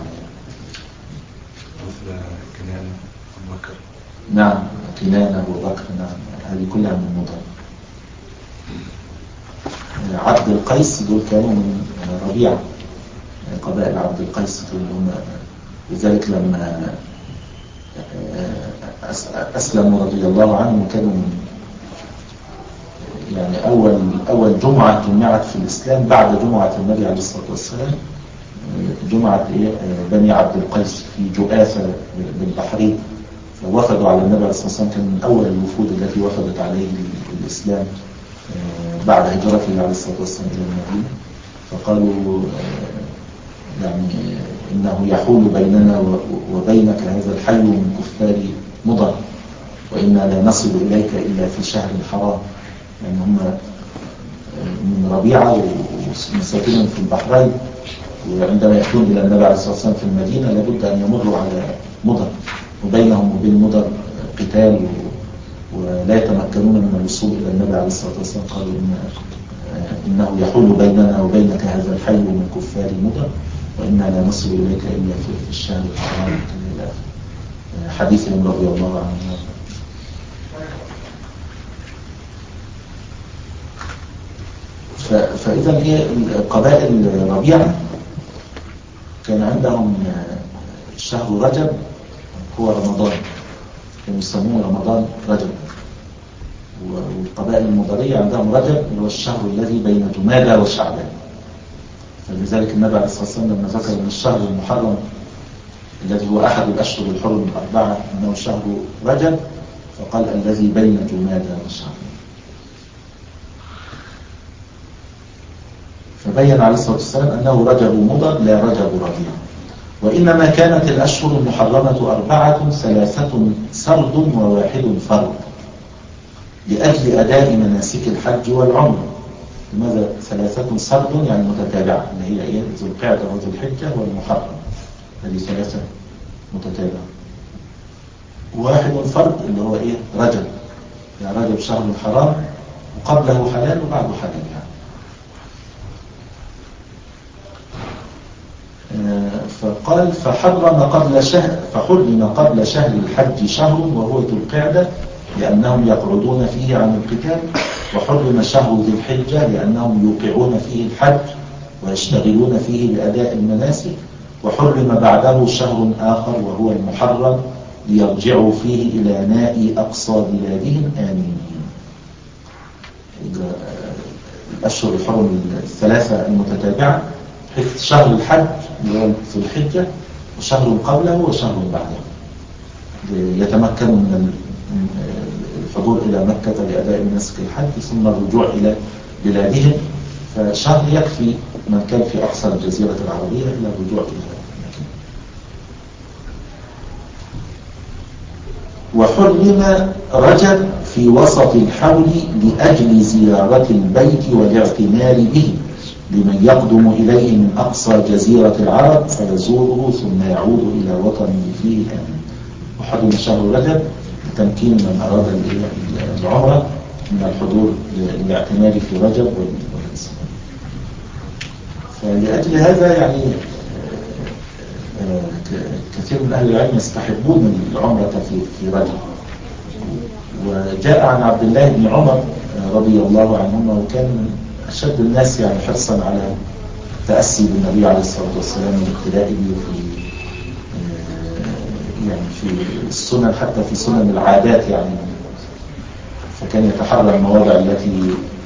مثل كنانة وبكر. نعم كنانة وبكر، نعم هذه كلها من مضر. عبد القيس دول كانوا من ربيعة، قبائل عبد القيس دول هم. لذلك لما أسلموا رضي الله عنهم كانوا يعني أول أول جمعة جمعت في الإسلام بعد جمعة النبي عليه الصلاة والسلام، جمعة بني عبد القيس في جؤافة بالبحرين. فوفدوا على النبي عليه الصلاة والسلام، كان من أول الوفود التي وفدت عليه الإسلام بعد هجرته عليه الصلاة والسلام إلى المدينة. فقالوا يعني إنه يحول بيننا وبينك هذا الحي من كفار مضر، وإنا لا نصل إليك إلا في شهر حرام. يعني هم من ربيعة ومساكنين في البحرين، وعندما يأتون إلى النبي عليه الصلاة والسلام في المدينة لابد أن يمروا على مضر، وبينهم وبين مضر قتال ولا يتمكنون من الوصول إلى النبي عليه الصلاة والسلام. قالوا إن إنه يحول بيننا وبينك هذا الحي من كفار مضر، وإنا لا نصل إليك إلا في الشهر الحرام. حديثهم رضي الله عنه. فإذا هي قبائل ربيعة كان عندهم شهر رجب هو رمضان، كانوا يسموه رمضان رجب. والقبائل المضرية عندهم رجب هو الشهر الذي بين جمادى وشعبان. فلذلك النبي عليه الصلاة والسلام لما ذكر من الشهر المحرم الذي هو أحد الأشهر الحرم الأربعة أنه شهر رجب، فقال الذي بين جمادى وشعبان. فبين عليه الصلاة والسلام أنه رجب مضر لا رجب ربيع. وإنما كانت الأشهر المحرمة أربعة، ثلاثة سرد وواحد فرد، لأجل أداء مناسك الحج والعمر. لماذا ثلاثة سرد؟ يعني متتابعة، اللي هي إيه؟ ذو القعدة وذو الحجة والمحرم، هذه ثلاثة متتابعة. واحد فرد اللي هو إيه؟ رجب، يعني رجب شهر حرام وقبله حلال وبعده حلال يعني. فقال فحرم قبل شهر فحرم قبل شهر الحج شهر وهو ذو القعدة لأنهم يقعدون فيه عن القتال، وحرم شهر ذي الحجة لأنهم يوقعون فيه الحج ويشتغلون فيه بأداء المناسك، وحرم بعده شهر آخر وهو المحرم ليرجعوا فيه إلى ناء أقصى بلادهم آمنين. الأشهر الحرم الثلاثة المتتابعة شهر الحج اللي هو ذو الحجة، وشهر قبله وشهر بعده، يتمكنوا من الحضور إلى مكة لأداء مناسك الحج ثم الرجوع إلى بلادهم. فشهر يكفي من كان في أقصى الجزيرة العربية إلى الرجوع إلى مكة. وحرم رجب في وسط الحول لأجل زيارة البيت والاعتمار به لمن يقدم إليه من أقصى جزيرة العرب فيزوره ثم يعود إلى وطنه فيه آمن. وحرم شهر رجب لتمكين من أراد العمرة من الحضور للاعتمار في رجب والإسلام. فلأجل هذا يعني كثير من أهل العلم يستحبون العمرة في في رجب. وجاء عن عبد الله بن عمر رضي الله عنهما، وكان من أشد الناس يعني حرصا على التأسي بالنبي عليه الصلاة والسلام والاقتداء به في يعني في السنن، حتى في سنن العادات يعني. فكان يتحرى المواضع التي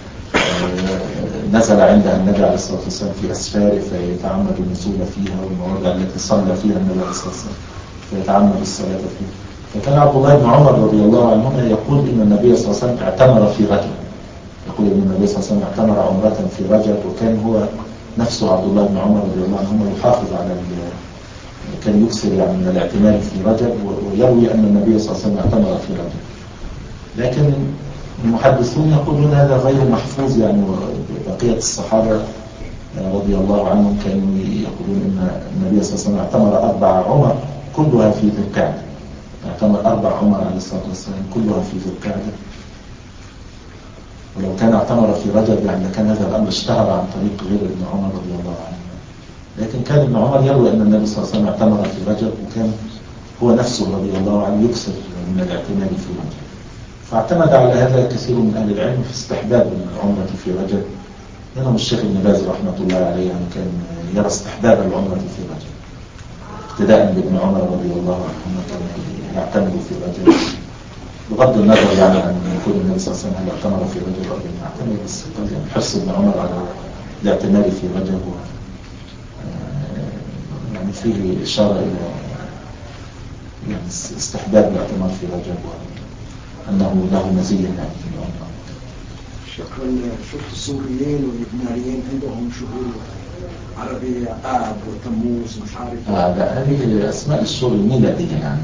نزل عندها النبي عليه الصلاة والسلام في أسفاره فيتعمد النزول فيها، والمواضع التي صلى فيها النبي عليه الصلاة والسلام فيتعمد الصلاة فيها. فكان عبد الله بن عمر رضي الله عنهما يقول إن النبي صلى الله عليه وسلم اعتمر في رجب، يقول إن النبي صلى الله عليه وسلم اعتمر عمرة في رجب. وكان هو نفسه عبد الله بن عمر رضي الله عنهما يحافظ على كان يكثر يعني من الاعتمار في رجب، ويروي أن النبي صلى الله عليه وسلم اعتمر في رجب. لكن المحدثون يقولون هذا غير محفوظ يعني. بقية الصحابة رضي الله عنهم كانوا يقولون أن النبي صلى الله عليه وسلم اعتمر أربع عمر كلها في ذي القعدة، اعتمر أربع عمر عليه الصلاة والسلام كلها في ذي القعدة. ولو كان اعتمر في رجب يعني كان هذا الأمر اشتهر عن طريق غير ابن عمر رضي الله عنه. لكن كان ابن عمر يروي أن النبي صلى الله عليه وسلم اعتمر في رجب، وكان هو نفسه رضي الله عنه يكثر من الاعتمار في رجب. فاعتمد على هذا كثير من أهل العلم في استحباب العمرة في رجب. منهم الشيخ ابن باز رحمة الله عليه يعني كان يرى استحباب العمرة في رجب اقتداء بابن عمر رضي الله عنه، كان يعتمد في رجب بغض النظر يعني عن يكون النبي صلى الله عليه وسلم هل اعتمر في رجب أو لم يعتمر، بس يعني حرص ابن عمر على الاعتمار في رجب يعني فيه إشارة إلى يعني استحباب الاعتمار في رجب وأنه له مزية يعني في العمرة. شكرا. شفت السوريين واللبنانيين عندهم شهور عربية آب وتموز مش عارف. آه لا، هذه أسماء الشهور الميلادية يعني،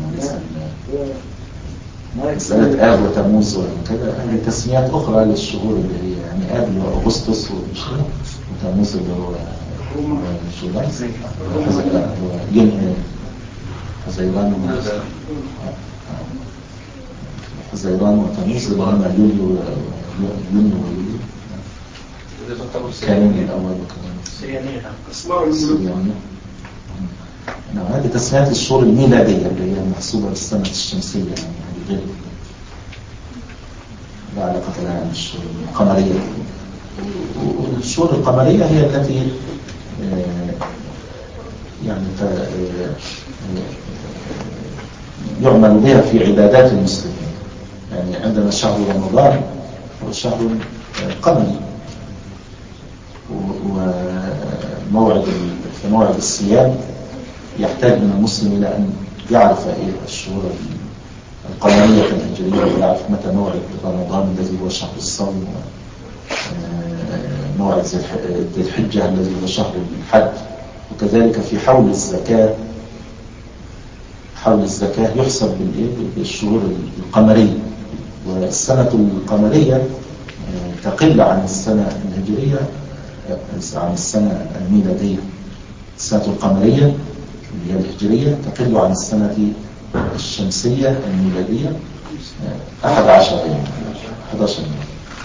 مسألة آب وتموز وكذا هذه تسميات أخرى للشهور اللي هي يعني آب اللي هو أغسطس وتموز اللي هو جولاي حزيران حزيران وتموز اللي هم يوليو يوليو ويوليو كانون الأول وكانون الصيانية. نعم، هذه تسميات الشهور الميلادية اللي هي محسوبة بالسنة الشمسية يعني هذه غير لا علاقة لها بالشهور القمرية. والشهور القمرية هي التي يعني يعمل بها في عبادات المسلمين. يعني عندنا شهر رمضان هو شهر قمري، وموعد في موعد الصيام يحتاج من المسلم إلى أن يعرف إيه الشهور القمرية الهجرية، ويعرف متى موعد رمضان الذي هو شهر الصوم، موعد ذي الحجة الذي هو شهر الحج. وكذلك في حول الزكاة، حول الزكاة يحسب بالشهور القمرية، والسنة القمرية تقل عن السنة الهجرية عن السنة الميلادية. السنة القمرية اللي هي الهجرية تقل عن السنة الشمسية الميلادية أحد عشر يوم أحد عشر يوم.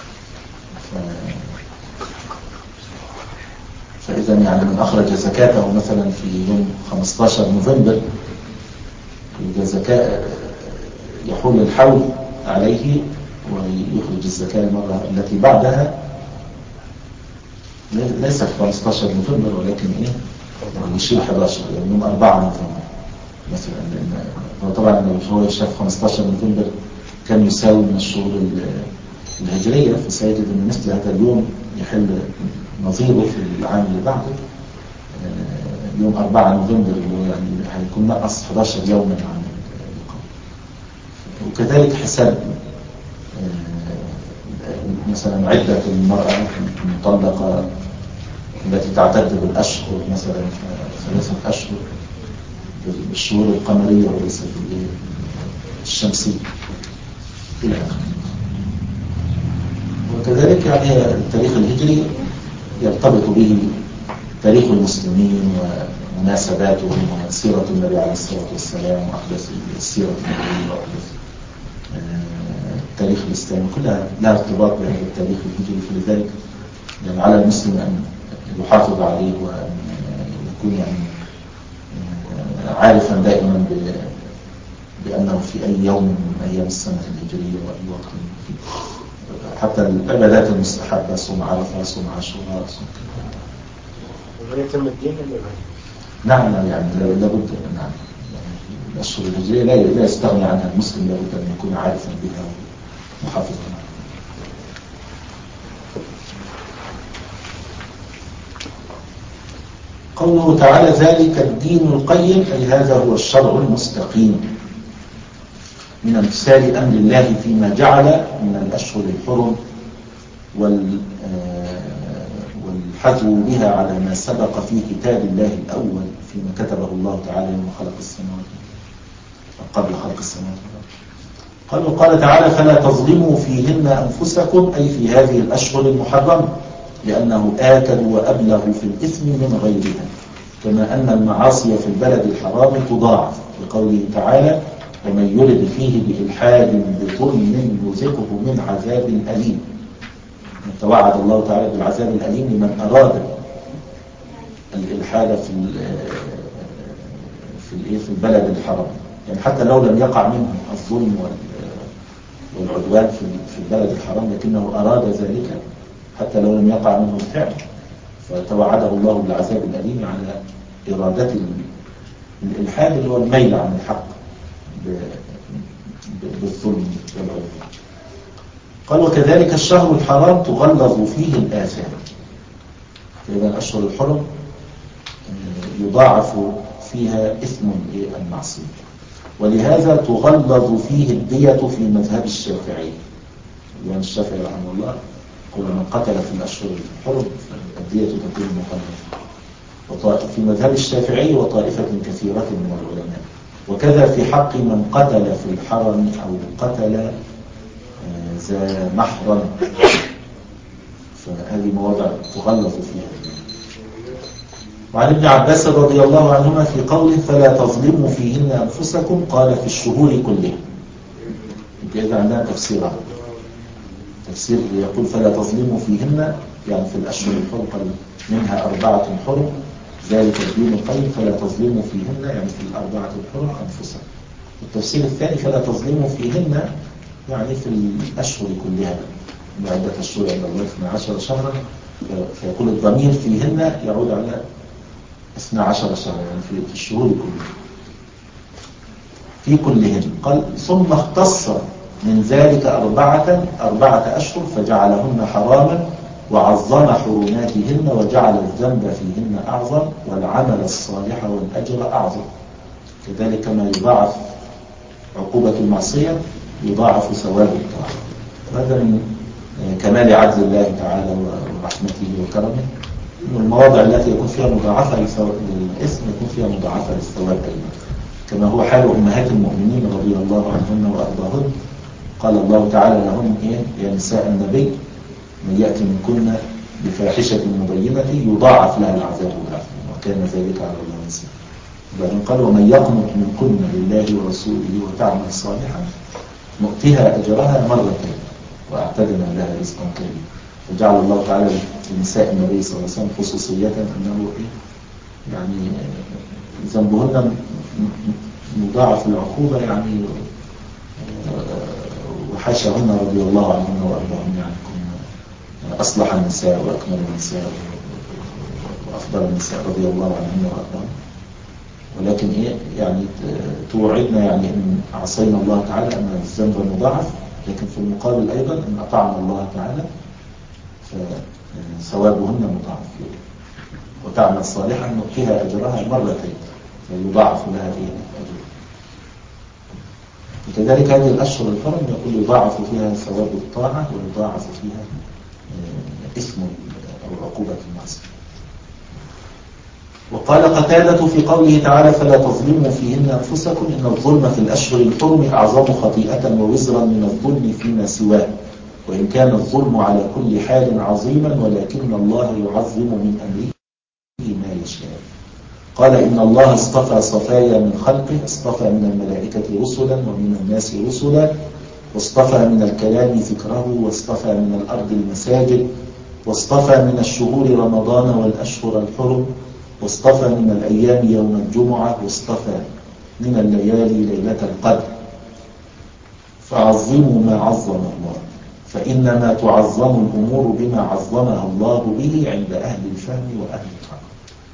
فإذا يعني من أخرج زكاته مثلا في يوم خمسة عشر نوفمبر، إذا زكاة يحول الحول عليه ويخرج الزكاة المرة التي بعدها، ليس في خمسة عشر نوفمبر ولكن إيه يشيل أحد عشر يعني يوم أربعة نوفمبر مثلا. لأن طبعا لو هو شاف خمسة عشر نوفمبر كان يساوي من الشهور الهجرية، فسيجد أن مثل هذا اليوم يحل نظيره في العام اللي بعده يوم أربعة نوفمبر، يعني هيكون نقص أحد عشر يوما عن الإقامة. وكذلك حساب مثلا عدة المرأة المطلقة التي تعتد بالأشهر مثلا ثلاثة أشهر بالشهور القمرية وليس الشمسية إلى آخره. وكذلك يعني التاريخ الهجري يرتبط به تاريخ المسلمين ومناسباتهم وسيرة النبي عليه الصلاة والسلام وأحداث السيرة النبوية وأحداث التاريخ الإسلامي، كلها لها ارتباط بهذا التاريخ الهجري. فلذلك يعني على المسلم أن يحافظ عليه وأن يكون يعني عارفا دائما بأنه في أي يوم من أيام السنة الهجرية وأي وقت فيه. حتى العبادات المستحبة صوم عرفة صوم عاشوراء صوم كده يتم الدين ولا لا؟ نعم يعني لابد نعم يعني الأشهر الهجرية لا لا يستغني عنها المسلم، لابد أن يكون عارفا بها ومحافظا عنها. قوله تعالى ذلك الدين القيم أي هذا هو الشرع المستقيم من امتثال أمر الله فيما جعل من الأشهر الحرم والحذو بها على ما سبق في كتاب الله الأول فيما كتبه الله تعالى يوم خلق السماوات قبل خلق السماوات. قال وقال تعالى فلا تظلموا فيهن أنفسكم أي في هذه الأشهر المحرمة لأنه آكد وأبلغ في الإثم من غيرها، كما أن المعاصي في البلد الحرام تضاعف لقوله تعالى ومن يرد فيه بإلحاد بظلم نذقه من عذاب أليم. توعد الله تعالى بالعذاب الأليم لمن أراد الإلحاد في في في البلد الحرام، يعني حتى لو لم يقع منه الظلم والعدوان في البلد الحرام لكنه أراد ذلك حتى لو لم يقع منه الفعل، فتوعده الله بالعذاب الأليم على إرادة الإلحاد اللي هو الميل عن الحق بالظلم والعدوان. قال وكذلك الشهر الحرام تغلظ فيه الآثام، فإذا الأشهر الحرم يضاعف فيها إثم المعصية، ولهذا تغلظ فيه الدية في مذهب الشافعي. الإمام الشافعي رحمه الله يقول من قتل في الأشهر الحرم الدية تكون مغلظة، في مذهب الشافعي وطائفة كثيرة من العلماء. وكذا في حق من قتل في الحرم أو قتل ذا محرم، فهذه مواضع تغلظ فيها. وعن ابن عباس رضي الله عنهما في قوله فلا تظلموا فيهن أنفسكم قال في الشهور كلها. إذا عندنا تفسيرها تفسير يقول فلا تظلموا فيهن يعني في الأشهر الحرم قال منها أربعة حرم ذلك الدين القيم فلا تظلموا فيهن يعني في الأربعة الحرم أنفسكم. التفسير الثاني فلا تظلموا فيهن يعني في الأشهر كلها من عدة الشهور عند الله اثنا عشر شهرا، فيقول الضمير فيهن يعود على اثنا عشر شهرا يعني في الشهور كلها في كلهن. قال ثم اختص من ذلك أربعة أربعة أشهر فجعلهن حراما وعظم حرماتهن وجعل الذنب فيهن أعظم والعمل الصالح والأجر أعظم. كذلك كما يضاعف عقوبة المعصية يضاعف ثواب الطاعة. وهذا من كمال عدل الله تعالى ورحمته وكرمه إن المواضع التي يكون فيها مضاعفة للإثم يكون فيها مضاعفة للثواب أيضا، كما هو حال أمهات المؤمنين رضي الله عنهن وأرضاهن. قال الله تعالى لهم إيه يا نساء النبي من يأتي منكن بفاحشة مبينة يضاعف لها العذاب ضعفين وكان ذلك على الله يسيرا. وبعدين قال ومن يقنط منكن لله ورسوله وتعمل صالحا نؤتها أجرها مرتين وأعتدنا لها رزقا كريما. وجعل الله تعالى لنساء النبي صلى الله عليه وسلم خصوصية أنه يعني ذنبهن مضاعف العقوبة يعني وحاشاهن رضي الله عنهن وأرضاهن يعني أصلح النساء وأكمل النساء وأفضل النساء رضي الله عنهن وأرضاهن، ولكن إيه يعني توعدنا يعني إن عصينا الله تعالى أن الذنب مضاعف، لكن في المقابل أيضا إن أطعنا الله تعالى فثوابهن مضاعف وتعمل صالحا نؤتيها أجرها مرتين فيضاعف لها فيه الأجر. وكذلك هذه الأشهر الحرم يقول يضاعف فيها ثواب الطاعة ويضاعف فيها اسم أو عقوبة المعصية. وقال قتادة في قوله تعالى فلا تظلموا فيهن أنفسكم إن الظلم في الأشهر الحرم أعظم خطيئة ووزرا من الظلم فيما سواه، وإن كان الظلم على كل حال عظيما ولكن الله يعظم من أمره ما يشاء. قال إن الله اصطفى صفايا من خلقه، اصطفى من الملائكة رسلا ومن الناس رسلا، واصطفى من الكلام ذكره، واصطفى من الأرض المساجد، واصطفى من الشهور رمضان والأشهر الحرم، واصطفى من الأيام يوم الجمعة، واصطفى من الليالي ليلة القدر. فعظموا ما عظم الله، فإنما تعظم الأمور بما عظمها الله به عند أهل الفهم وأهل الفهم.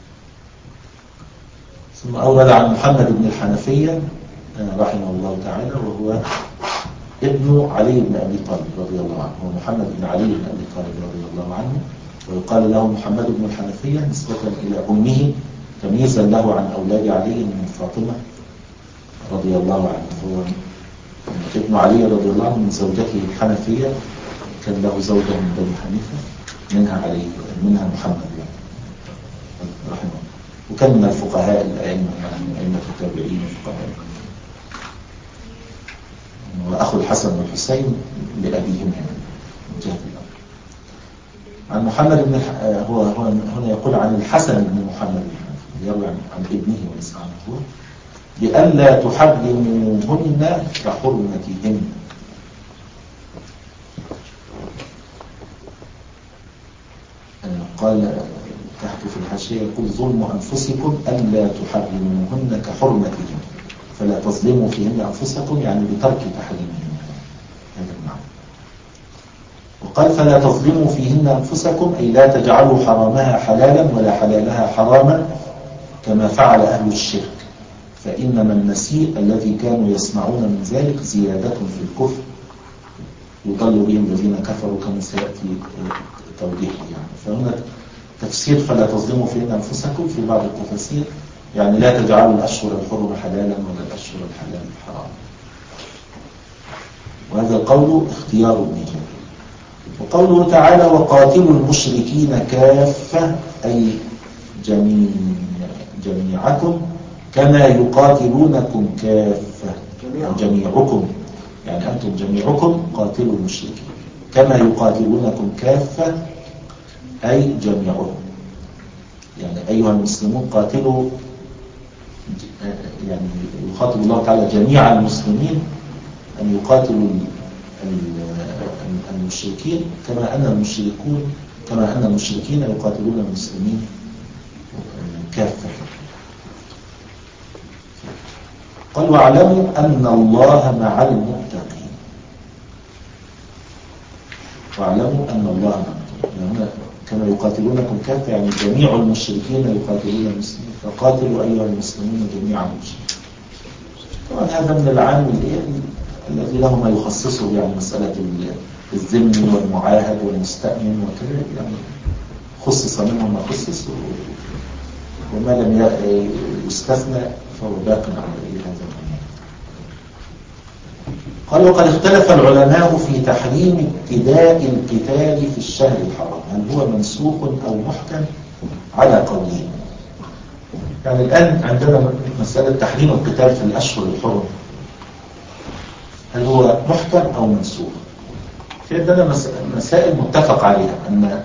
ثم أورد عن محمد بن الحنفية رحمه الله تعالى، وهو ابن علي بن أبي طالب رضي الله عنه، هو محمد بن علي بن أبي طالب رضي الله عنه، ويقال له محمد بن الحنفية نسبة إلى أمه تمييزا له عن أولاد علي من فاطمة رضي الله عنه. هو ابن علي رضي الله عنه من زوجته الحنفية، كان له زوجة من بني حنيفة، منها علي منها محمد يعني رحمه الله، وكان من الفقهاء الأئمة يعني أئمة التابعين الفقهاء، وأخو الحسن والحسين لأبيهم من جهة الأب. عن محمد بن الح... هو هو هنا يقول عن الحسن بن محمد يروي عن, عن ابنه وليس عنه هو، لئلا تحرموهن كحرمتهن. قال تحت في الحاشية يقول ظلم أنفسكم ألا تحرموهن كحرمتهن، فلا تظلموا فيهن أنفسكم يعني بترك تحريمهن، هذا المعنى. وقال فلا تظلموا فيهن أنفسكم أي لا تجعلوا حرامها حلالا ولا حلالها حراما كما فعل أهل الشرك، فإنما النسيء الذي كانوا يصنعون من ذلك زيادة في الكفر يضل بهم الذين كفروا كما سيأتي توضيحه يعني. فهنا تفسير فلا تظلموا فيهن أنفسكم في بعض التفاسير يعني لا تجعلوا الأشهر الحرم حلالا ولا الأشهر الحلال حراما، وهذا القول اختيار ابن جرير. وقوله تعالى وقاتلوا المشركين كافة أي جميع جميعكم كما يقاتلونكم كافة، جميعكم يعني أنتم جميعكم قاتلوا المشركين كما يقاتلونكم كافة أي جميعهم، يعني أيها المسلمون قاتلوا، يعني يخاطب الله تعالى جميع المسلمين أن يقاتلوا المشركين كما أن المشركون كما أن المشركين يقاتلون المسلمين كافة. قال واعلموا أن الله مع المتقين، واعلموا أن الله مع المتقين يعني كما يقاتلونكم كافة يعني جميع المشركين يقاتلون المسلمين، فقاتلوا أيها المسلمين جميع المشركين. طبعا هذا من العام الذي له ما يخصصه يعني مسألة الذمي والمعاهد والمستأمن وكذا، يعني خصص منهم ما خصص وما لم يستثنى فهو باق على هذا الأمر. قال وقد اختلف العلماء في تحريم ابتداء القتال في الشهر الحرام، هل هو منسوخ أو محكم على قولين. يعني الآن عندنا مسألة تحريم القتال في الأشهر الحرم، هل هو محكم أو منسوخ؟ في عندنا مسائل متفق عليها، أن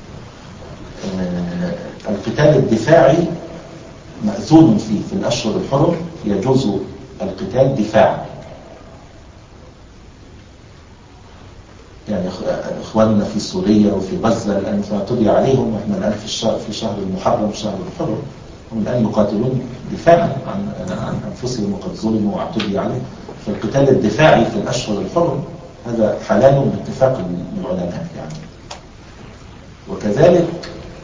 القتال الدفاعي مأذون فيه في الأشهر الحرم، يجوز القتال دفاعا. يعني إخواننا في سوريا وفي غزة الآن فاعتدي عليهم، وإحنا الآن في الشهر في شهر المحرم شهر الحرم، هم الآن يقاتلون دفاعا عن عن أنفسهم وقد ظلموا واعتدي عليهم. فالقتال الدفاعي في الأشهر الحرم هذا حلال باتفاق العلماء يعني. وكذلك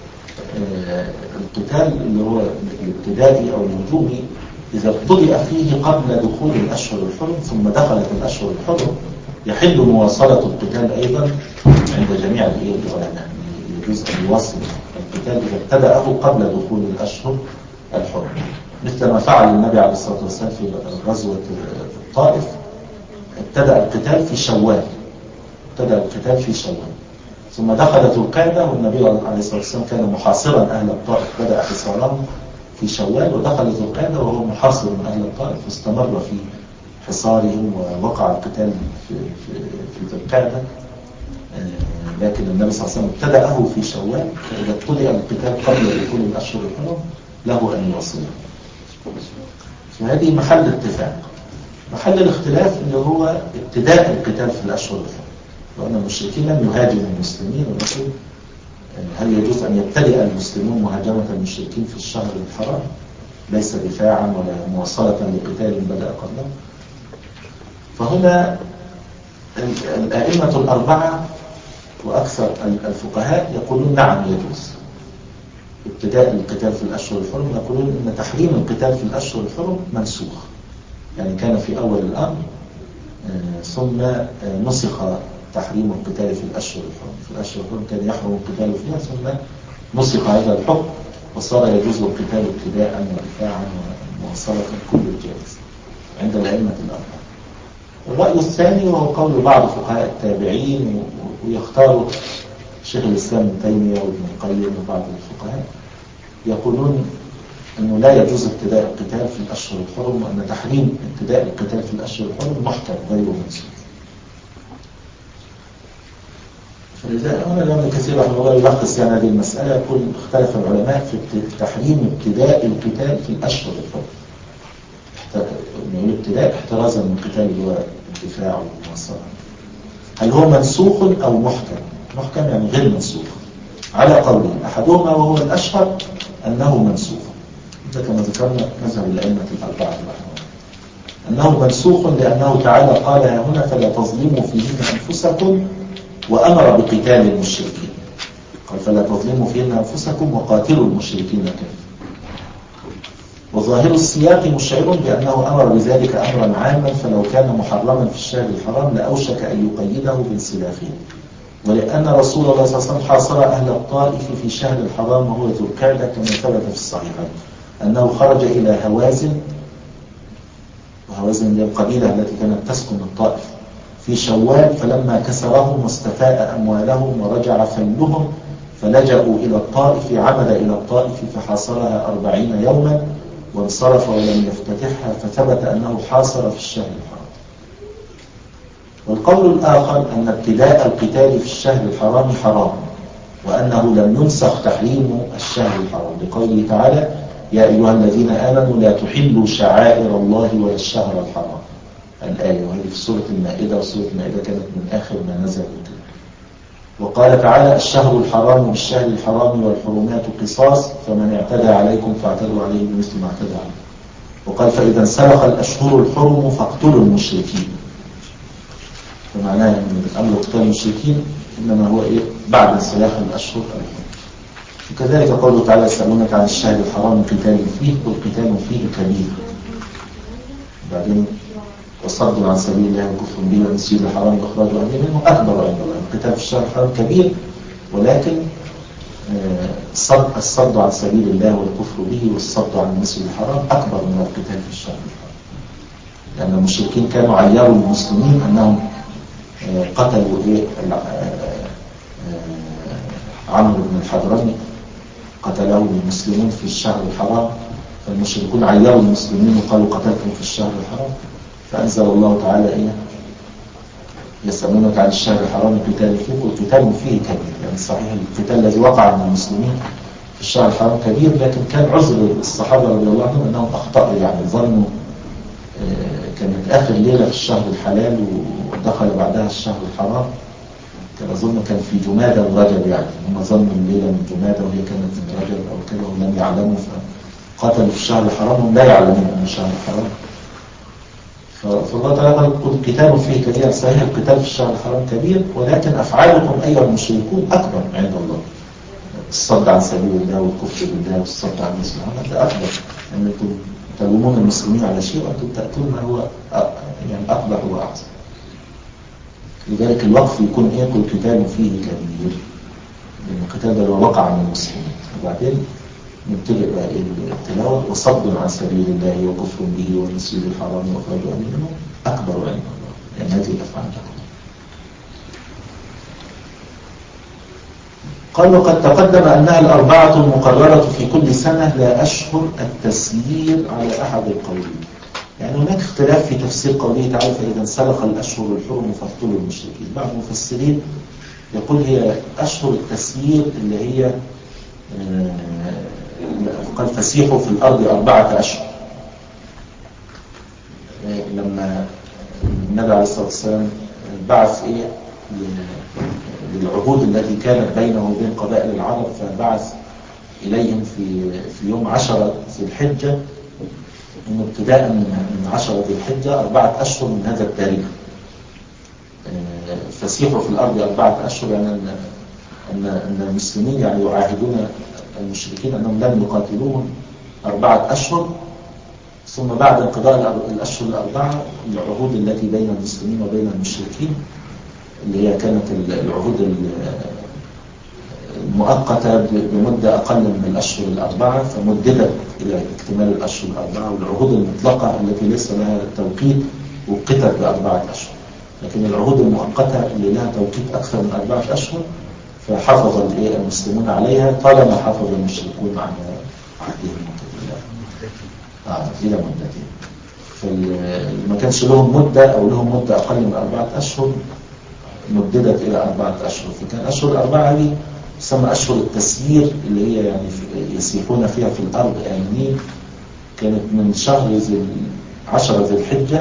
القتال اللي هو الابتدائي أو الهجومي إذا ابتدأ فيه قبل دخول الأشهر الحرم ثم دخلت الأشهر الحرم يحل مواصلة القتال أيضا عند جميع العلماء، يجوز أن يواصل القتال إذا ابتدأه قبل دخول الأشهر الحرم، مثل ما فعل النبي عليه الصلاة والسلام في غزوة الطائف، ابتدأ القتال في شوال، ابتدأ القتال في شوال ثم دخلت القعدة، والنبي عليه الصلاة والسلام كان محاصرا أهل الطائف، بدأ حصارهم في شوال ودخلت القعدة وهو محاصر أهل الطائف واستمر في حصارهم ووقع القتال في في في القعدة. لكن النبي صلى الله عليه وسلم ابتدأه في شوال، فإذا ابتدأ القتال قبل دخول الأشهر الحرم له أن يواصله. فهذه محل اتفاق. محل الاختلاف اللي هو ابتداء القتال في الأشهر الحرم، وأن المشركين لم يهاجموا المسلمين ولكن هل يجوز أن يبتدئ المسلمون مهاجمة المشركين في الشهر الحرام ليس دفاعا ولا مواصلة لقتال بدأ قبله؟ فهنا الأئمة الأربعة وأكثر الفقهاء يقولون نعم يجوز ابتداء القتال في الأشهر الحرم، يقولون أن تحريم القتال في الأشهر الحرم منسوخ، يعني كان في أول الأمر ثم نسخ تحريم القتال في الأشهر الحرم. في الأشهر الحرم كان يحرم القتال فيها ثم نسخ هذا الحكم وصار يجوز القتال ابتداء ودفاعا ومواصلة كل الجائز عند الأئمة الأربعة. الرأي الثاني وهو قول بعض فقهاء التابعين ويختار شيخ الإسلام ابن تيمية وابن القيم وبعض الفقهاء يقولون أنه لا يجوز ابتداء القتال في الأشهر الحرم، وأن تحريم ابتداء القتال في الأشهر الحرم محكم غير منسوخ. فلذلك هنا الإمام ابن كثير رحمه الله يلخص يعني هذه المسألة، يقول اختلف العلماء في تحريم ابتداء القتال في الأشهر الحرم. يقول ابتداء احترازا من القتال اللي هو الدفاع والمواصلة، هل هو منسوخ أو محكم؟ محكم يعني غير منسوخ على قولين، أحدهما وهو الأشهر أنه منسوخ، ده كما ذكرنا مذهب الأئمة الأربعة رحمه الله، أنه منسوخ لأنه تعالى قال هنا فلا تظلموا فيهن أنفسكم وأمر بقتال المشركين، قال فلا تظلموا فيهن أنفسكم وقاتلوا المشركين كافة. وظاهر السياق مشعر بأنه أمر بذلك أمرا عاما، فلو كان محرما في الشهر الحرام لأوشك أن يقيده بانسلاخه. ولأن رسول الله صلى الله عليه وسلم حاصر أهل الطائف في شهر الحرام وهو ذو القعدة كما ثبت في الصحيحين أنه خرج إلى هوازن، وهوازن هي القبيلة التي كانت تسكن الطائف، في شوال، فلما كسرهم واستفاء أموالهم ورجع فلهم فلجأوا إلى الطائف، عمد إلى الطائف فحاصرها أربعين يوما وانصرف ولم يفتتحها، فثبت أنه حاصر في الشهر الحرام. والقول الآخر أن ابتداء القتال في الشهر الحرام حرام، وأنه لم ينسخ تحريم الشهر الحرام لقوله تعالى يا أيها الذين آمنوا لا تحلوا شعائر الله ولا الشهر الحرام، الآية، وهذه في سورة المائدة، وسورة المائدة كانت من آخر ما نزل. وقال تعالى الشهر الحرام بالشهر الحرام والحرمات قصاص فمن اعتدى عليكم فاعتدوا عليه بمثل ما اعتدى عليه. وقال فإذا انسلخ الأشهر الحرم فاقتلوا المشركين، فمعناه أن الأمر قتال المشركين إنما هو إيه بعد انسلاخ الأشهر الحرم. وكذلك قوله تعالى يسألونك عن الشهر الحرام قتال فيه والقتال فيه كبير، بعدين وصد عن سبيل الله وكفر به والمسجد الحرام واخراج اهله منه اكبر عند الله. القتال في الشهر الحرام كبير، ولكن الصد الصد عن سبيل الله والكفر به والصد عن المسجد الحرام اكبر من القتال في الشهر الحرام، لان المشركين كانوا عيروا المسلمين انهم قتلوا ايه عمرو بن الحضرمي، قتله المسلمون في الشهر الحرام، فالمشركون عيروا المسلمين وقالوا قتلتم في الشهر الحرام، فأنزل الله تعالى إيه يسألونك عن الشهر الحرام قتال فيه والقتال فيه كبير. يعني صحيح القتال الذي وقع من المسلمين في الشهر الحرام كبير، لكن كان عذر الصحابة رضي الله عنهم أنهم أخطأوا، يعني ظنوا كانت آخر ليلة في الشهر الحلال ودخل بعدها الشهر الحرام، كان أظن كان في جمادى ورجب، يعني هم ظنوا الليلة من جمادى وهي كانت من رجب أو كده ولم يعلموا، فقتلوا في الشهر الحرام وهم لا يعلمون أن الشهر الحرام. فالله تعالى يقول القتال فيه كبير. صحيح القتال في الشهر الحرام كبير، ولكن أفعالكم أيها المشركون أكبر عند الله. الصد عن سبيل الله والكفر بالله والصد عن المسلمين هذا أكبر، أن أنتم تلومون المسلمين على شيء وأنتم تأتون ما هو يعني أكبر وأعظم. لذلك الوقف يكون إيه القتال فيه كبير، لأن القتال ده وقع من المسلمين. وبعدين نبتدئ بقى التلاوة وصد عن سبيل الله وكفر به والمسجد الحرام وإخراج أهله منه أكبر عند الله، يعني هذه الأفعال. قال وقد تقدم أنها الأربعة المقررة في كل سنة لا أشهر التسيير على أحد القولين. يعني هناك اختلاف في تفسير قوله تعالى فإذا انسلخ الأشهر الحرم فاقتلوا المشركين. بعض المفسرين يقول هي أشهر التسيير اللي هي قال فسيحوا في الأرض أربعة أشهر، لما النبي عليه الصلاة والسلام بعث إيه للعهود التي كانت بينه وبين قبائل العرب، فبعث إليهم في في يوم عشرة ذي الحجة، إنه ابتداء من عشرة ذي الحجة أربعة أشهر من هذا التاريخ فسيحوا في الأرض أربعة أشهر، يعني أن أن أن المسلمين يعني يعاهدون المشركين أنهم لن يقاتلوهم أربعة أشهر، ثم بعد انقضاء الأشهر الأربعة العهود التي بين المسلمين وبين المشركين اللي هي كانت العهود المؤقتة بمدة أقل من الأشهر الأربعة، فمددت إلى اكتمال الأشهر الأربعة، والعهود المطلقة التي ليس لها توقيت وقتت بأربعة أشهر، لكن العهود المؤقتة اللي لها توقيت أكثر من أربعة أشهر فحافظ المسلمون عليها طالما حافظ المشركون على عهدهم آه إلى مدتين. فما كانش لهم مدة أو لهم مدة أقل من أربعة أشهر مددت إلى أربعة أشهر، فكان أشهر الأربعة دي تسمى أشهر التسيير اللي هي يعني يسيحون فيها في الأرض آمنين، كانت من شهر ذي عشرة ذي الحجة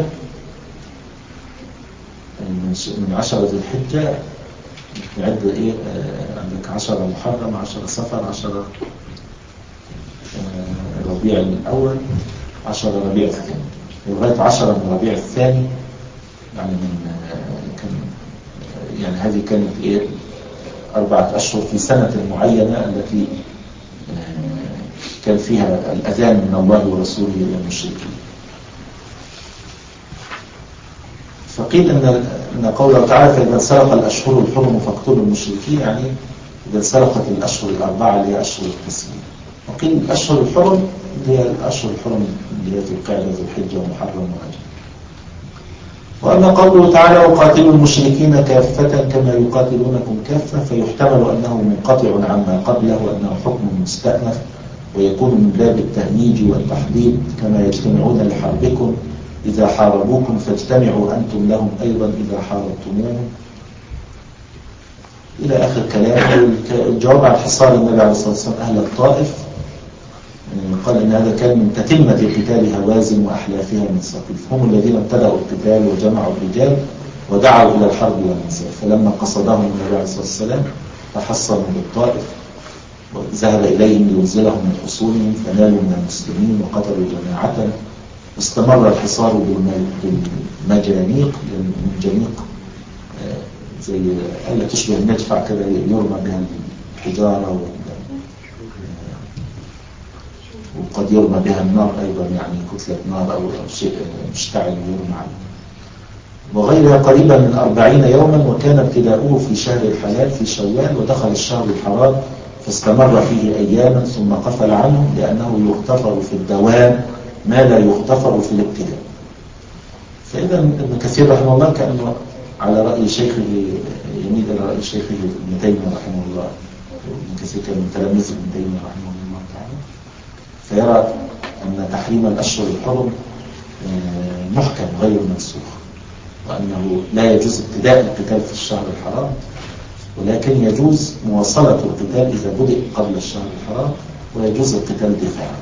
من عشرة ذي الحجة نعد إيه آه عندك عشرة محرم، عشرة صفر، عشرة آه ربيع الأول، عشرة ربيع الثاني، لغاية عشرة من ربيع الثاني، يعني من آه كان يعني هذه كانت إيه أربعة أشهر في سنة معينة التي آه كان فيها الأذان من الله ورسوله للمشركين. فقيل أن أن قوله تعالى فإذا انسلخ الأشهر الحرم فاقتلوا المشركين، يعني إذا انسلخت الأشهر الأربعة اللي هي أشهر التسليم. وقيل الأشهر الحرم اللي هي الأشهر الحرم اللي هي ذو القعدة ذو الحجة ومحرم ورجب. وأما قوله تعالى وقاتلوا المشركين كافة كما يقاتلونكم كافة، فيحتمل أنه منقطع عما قبله وأنه حكم مستأنف، ويكون من باب التهنيج والتحضير كما يجتمعون لحربكم إذا حاربوكم فاجتمعوا أنتم لهم أيضا إذا حاربتموهم إلى آخر كلام. الجواب عن حصار النبي عليه الصلاة والسلام أهل الطائف، قال إن هذا كان من تتمة قتال هوازن وأحلافها من ثقيف، هم الذين ابتدأوا القتال وجمعوا الرجال ودعوا إلى الحرب والنزال، فلما قصدهم النبي عليه الصلاة والسلام فحصروا بالطائف وذهب إليهم لينزلهم من حصونهم فنالوا من المسلمين وقتلوا جماعة. استمر الحصار بالمجانيق، المجانيق زي ألا تشبه المدفع كده يرمى بها الحجارة وقد يرمى بها النار أيضا، يعني كتلة نار أو شيء مشتعل يرمى عليه وغيرها قريبا من أربعين يوما، وكان ابتداؤه في شهر الحلال في شوال، ودخل الشهر الحرام فاستمر فيه أياما ثم قفل عنه لأنه يغتفر في الدوام ما لا يغتفر في الابتداء. فإذا ابن كثير رحمه الله كأنه على رأي شيخه يميل إلى رأي شيخه ابن تيمية رحمه الله، ابن كثير كان من تلاميذ ابن تيمية رحمه الله تعالى، فيرى أن تحريم الأشهر الحرم محكم غير منسوخ، وأنه لا يجوز ابتداء القتال في الشهر الحرام، ولكن يجوز مواصلة القتال إذا بدأ قبل الشهر الحرام، ويجوز القتال دفاعا.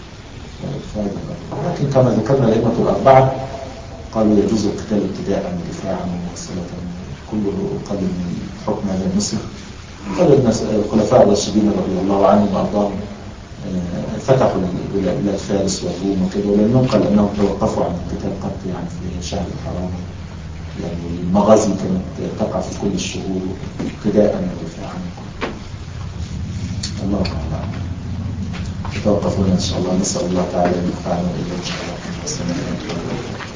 لكن كما ذكرنا الأئمة الأربعة قالوا يجوز القتال ابتداء ودفاعا ومواصلة، كله قال من حكم هذا النسخ. قال الناس الخلفاء الراشدين رضي الله عنهم وأرضاهم فتحوا إلى فارس والروم وكذا، ولم ينقل أنهم توقفوا عن القتال قط يعني في شهر الحرام، يعني المغازي كانت تقع في كل الشهور ابتداء ودفاعا. الله أعلم. توقفنا إن شاء الله، نسأل الله تعالى أن ينفعنا وإياكم.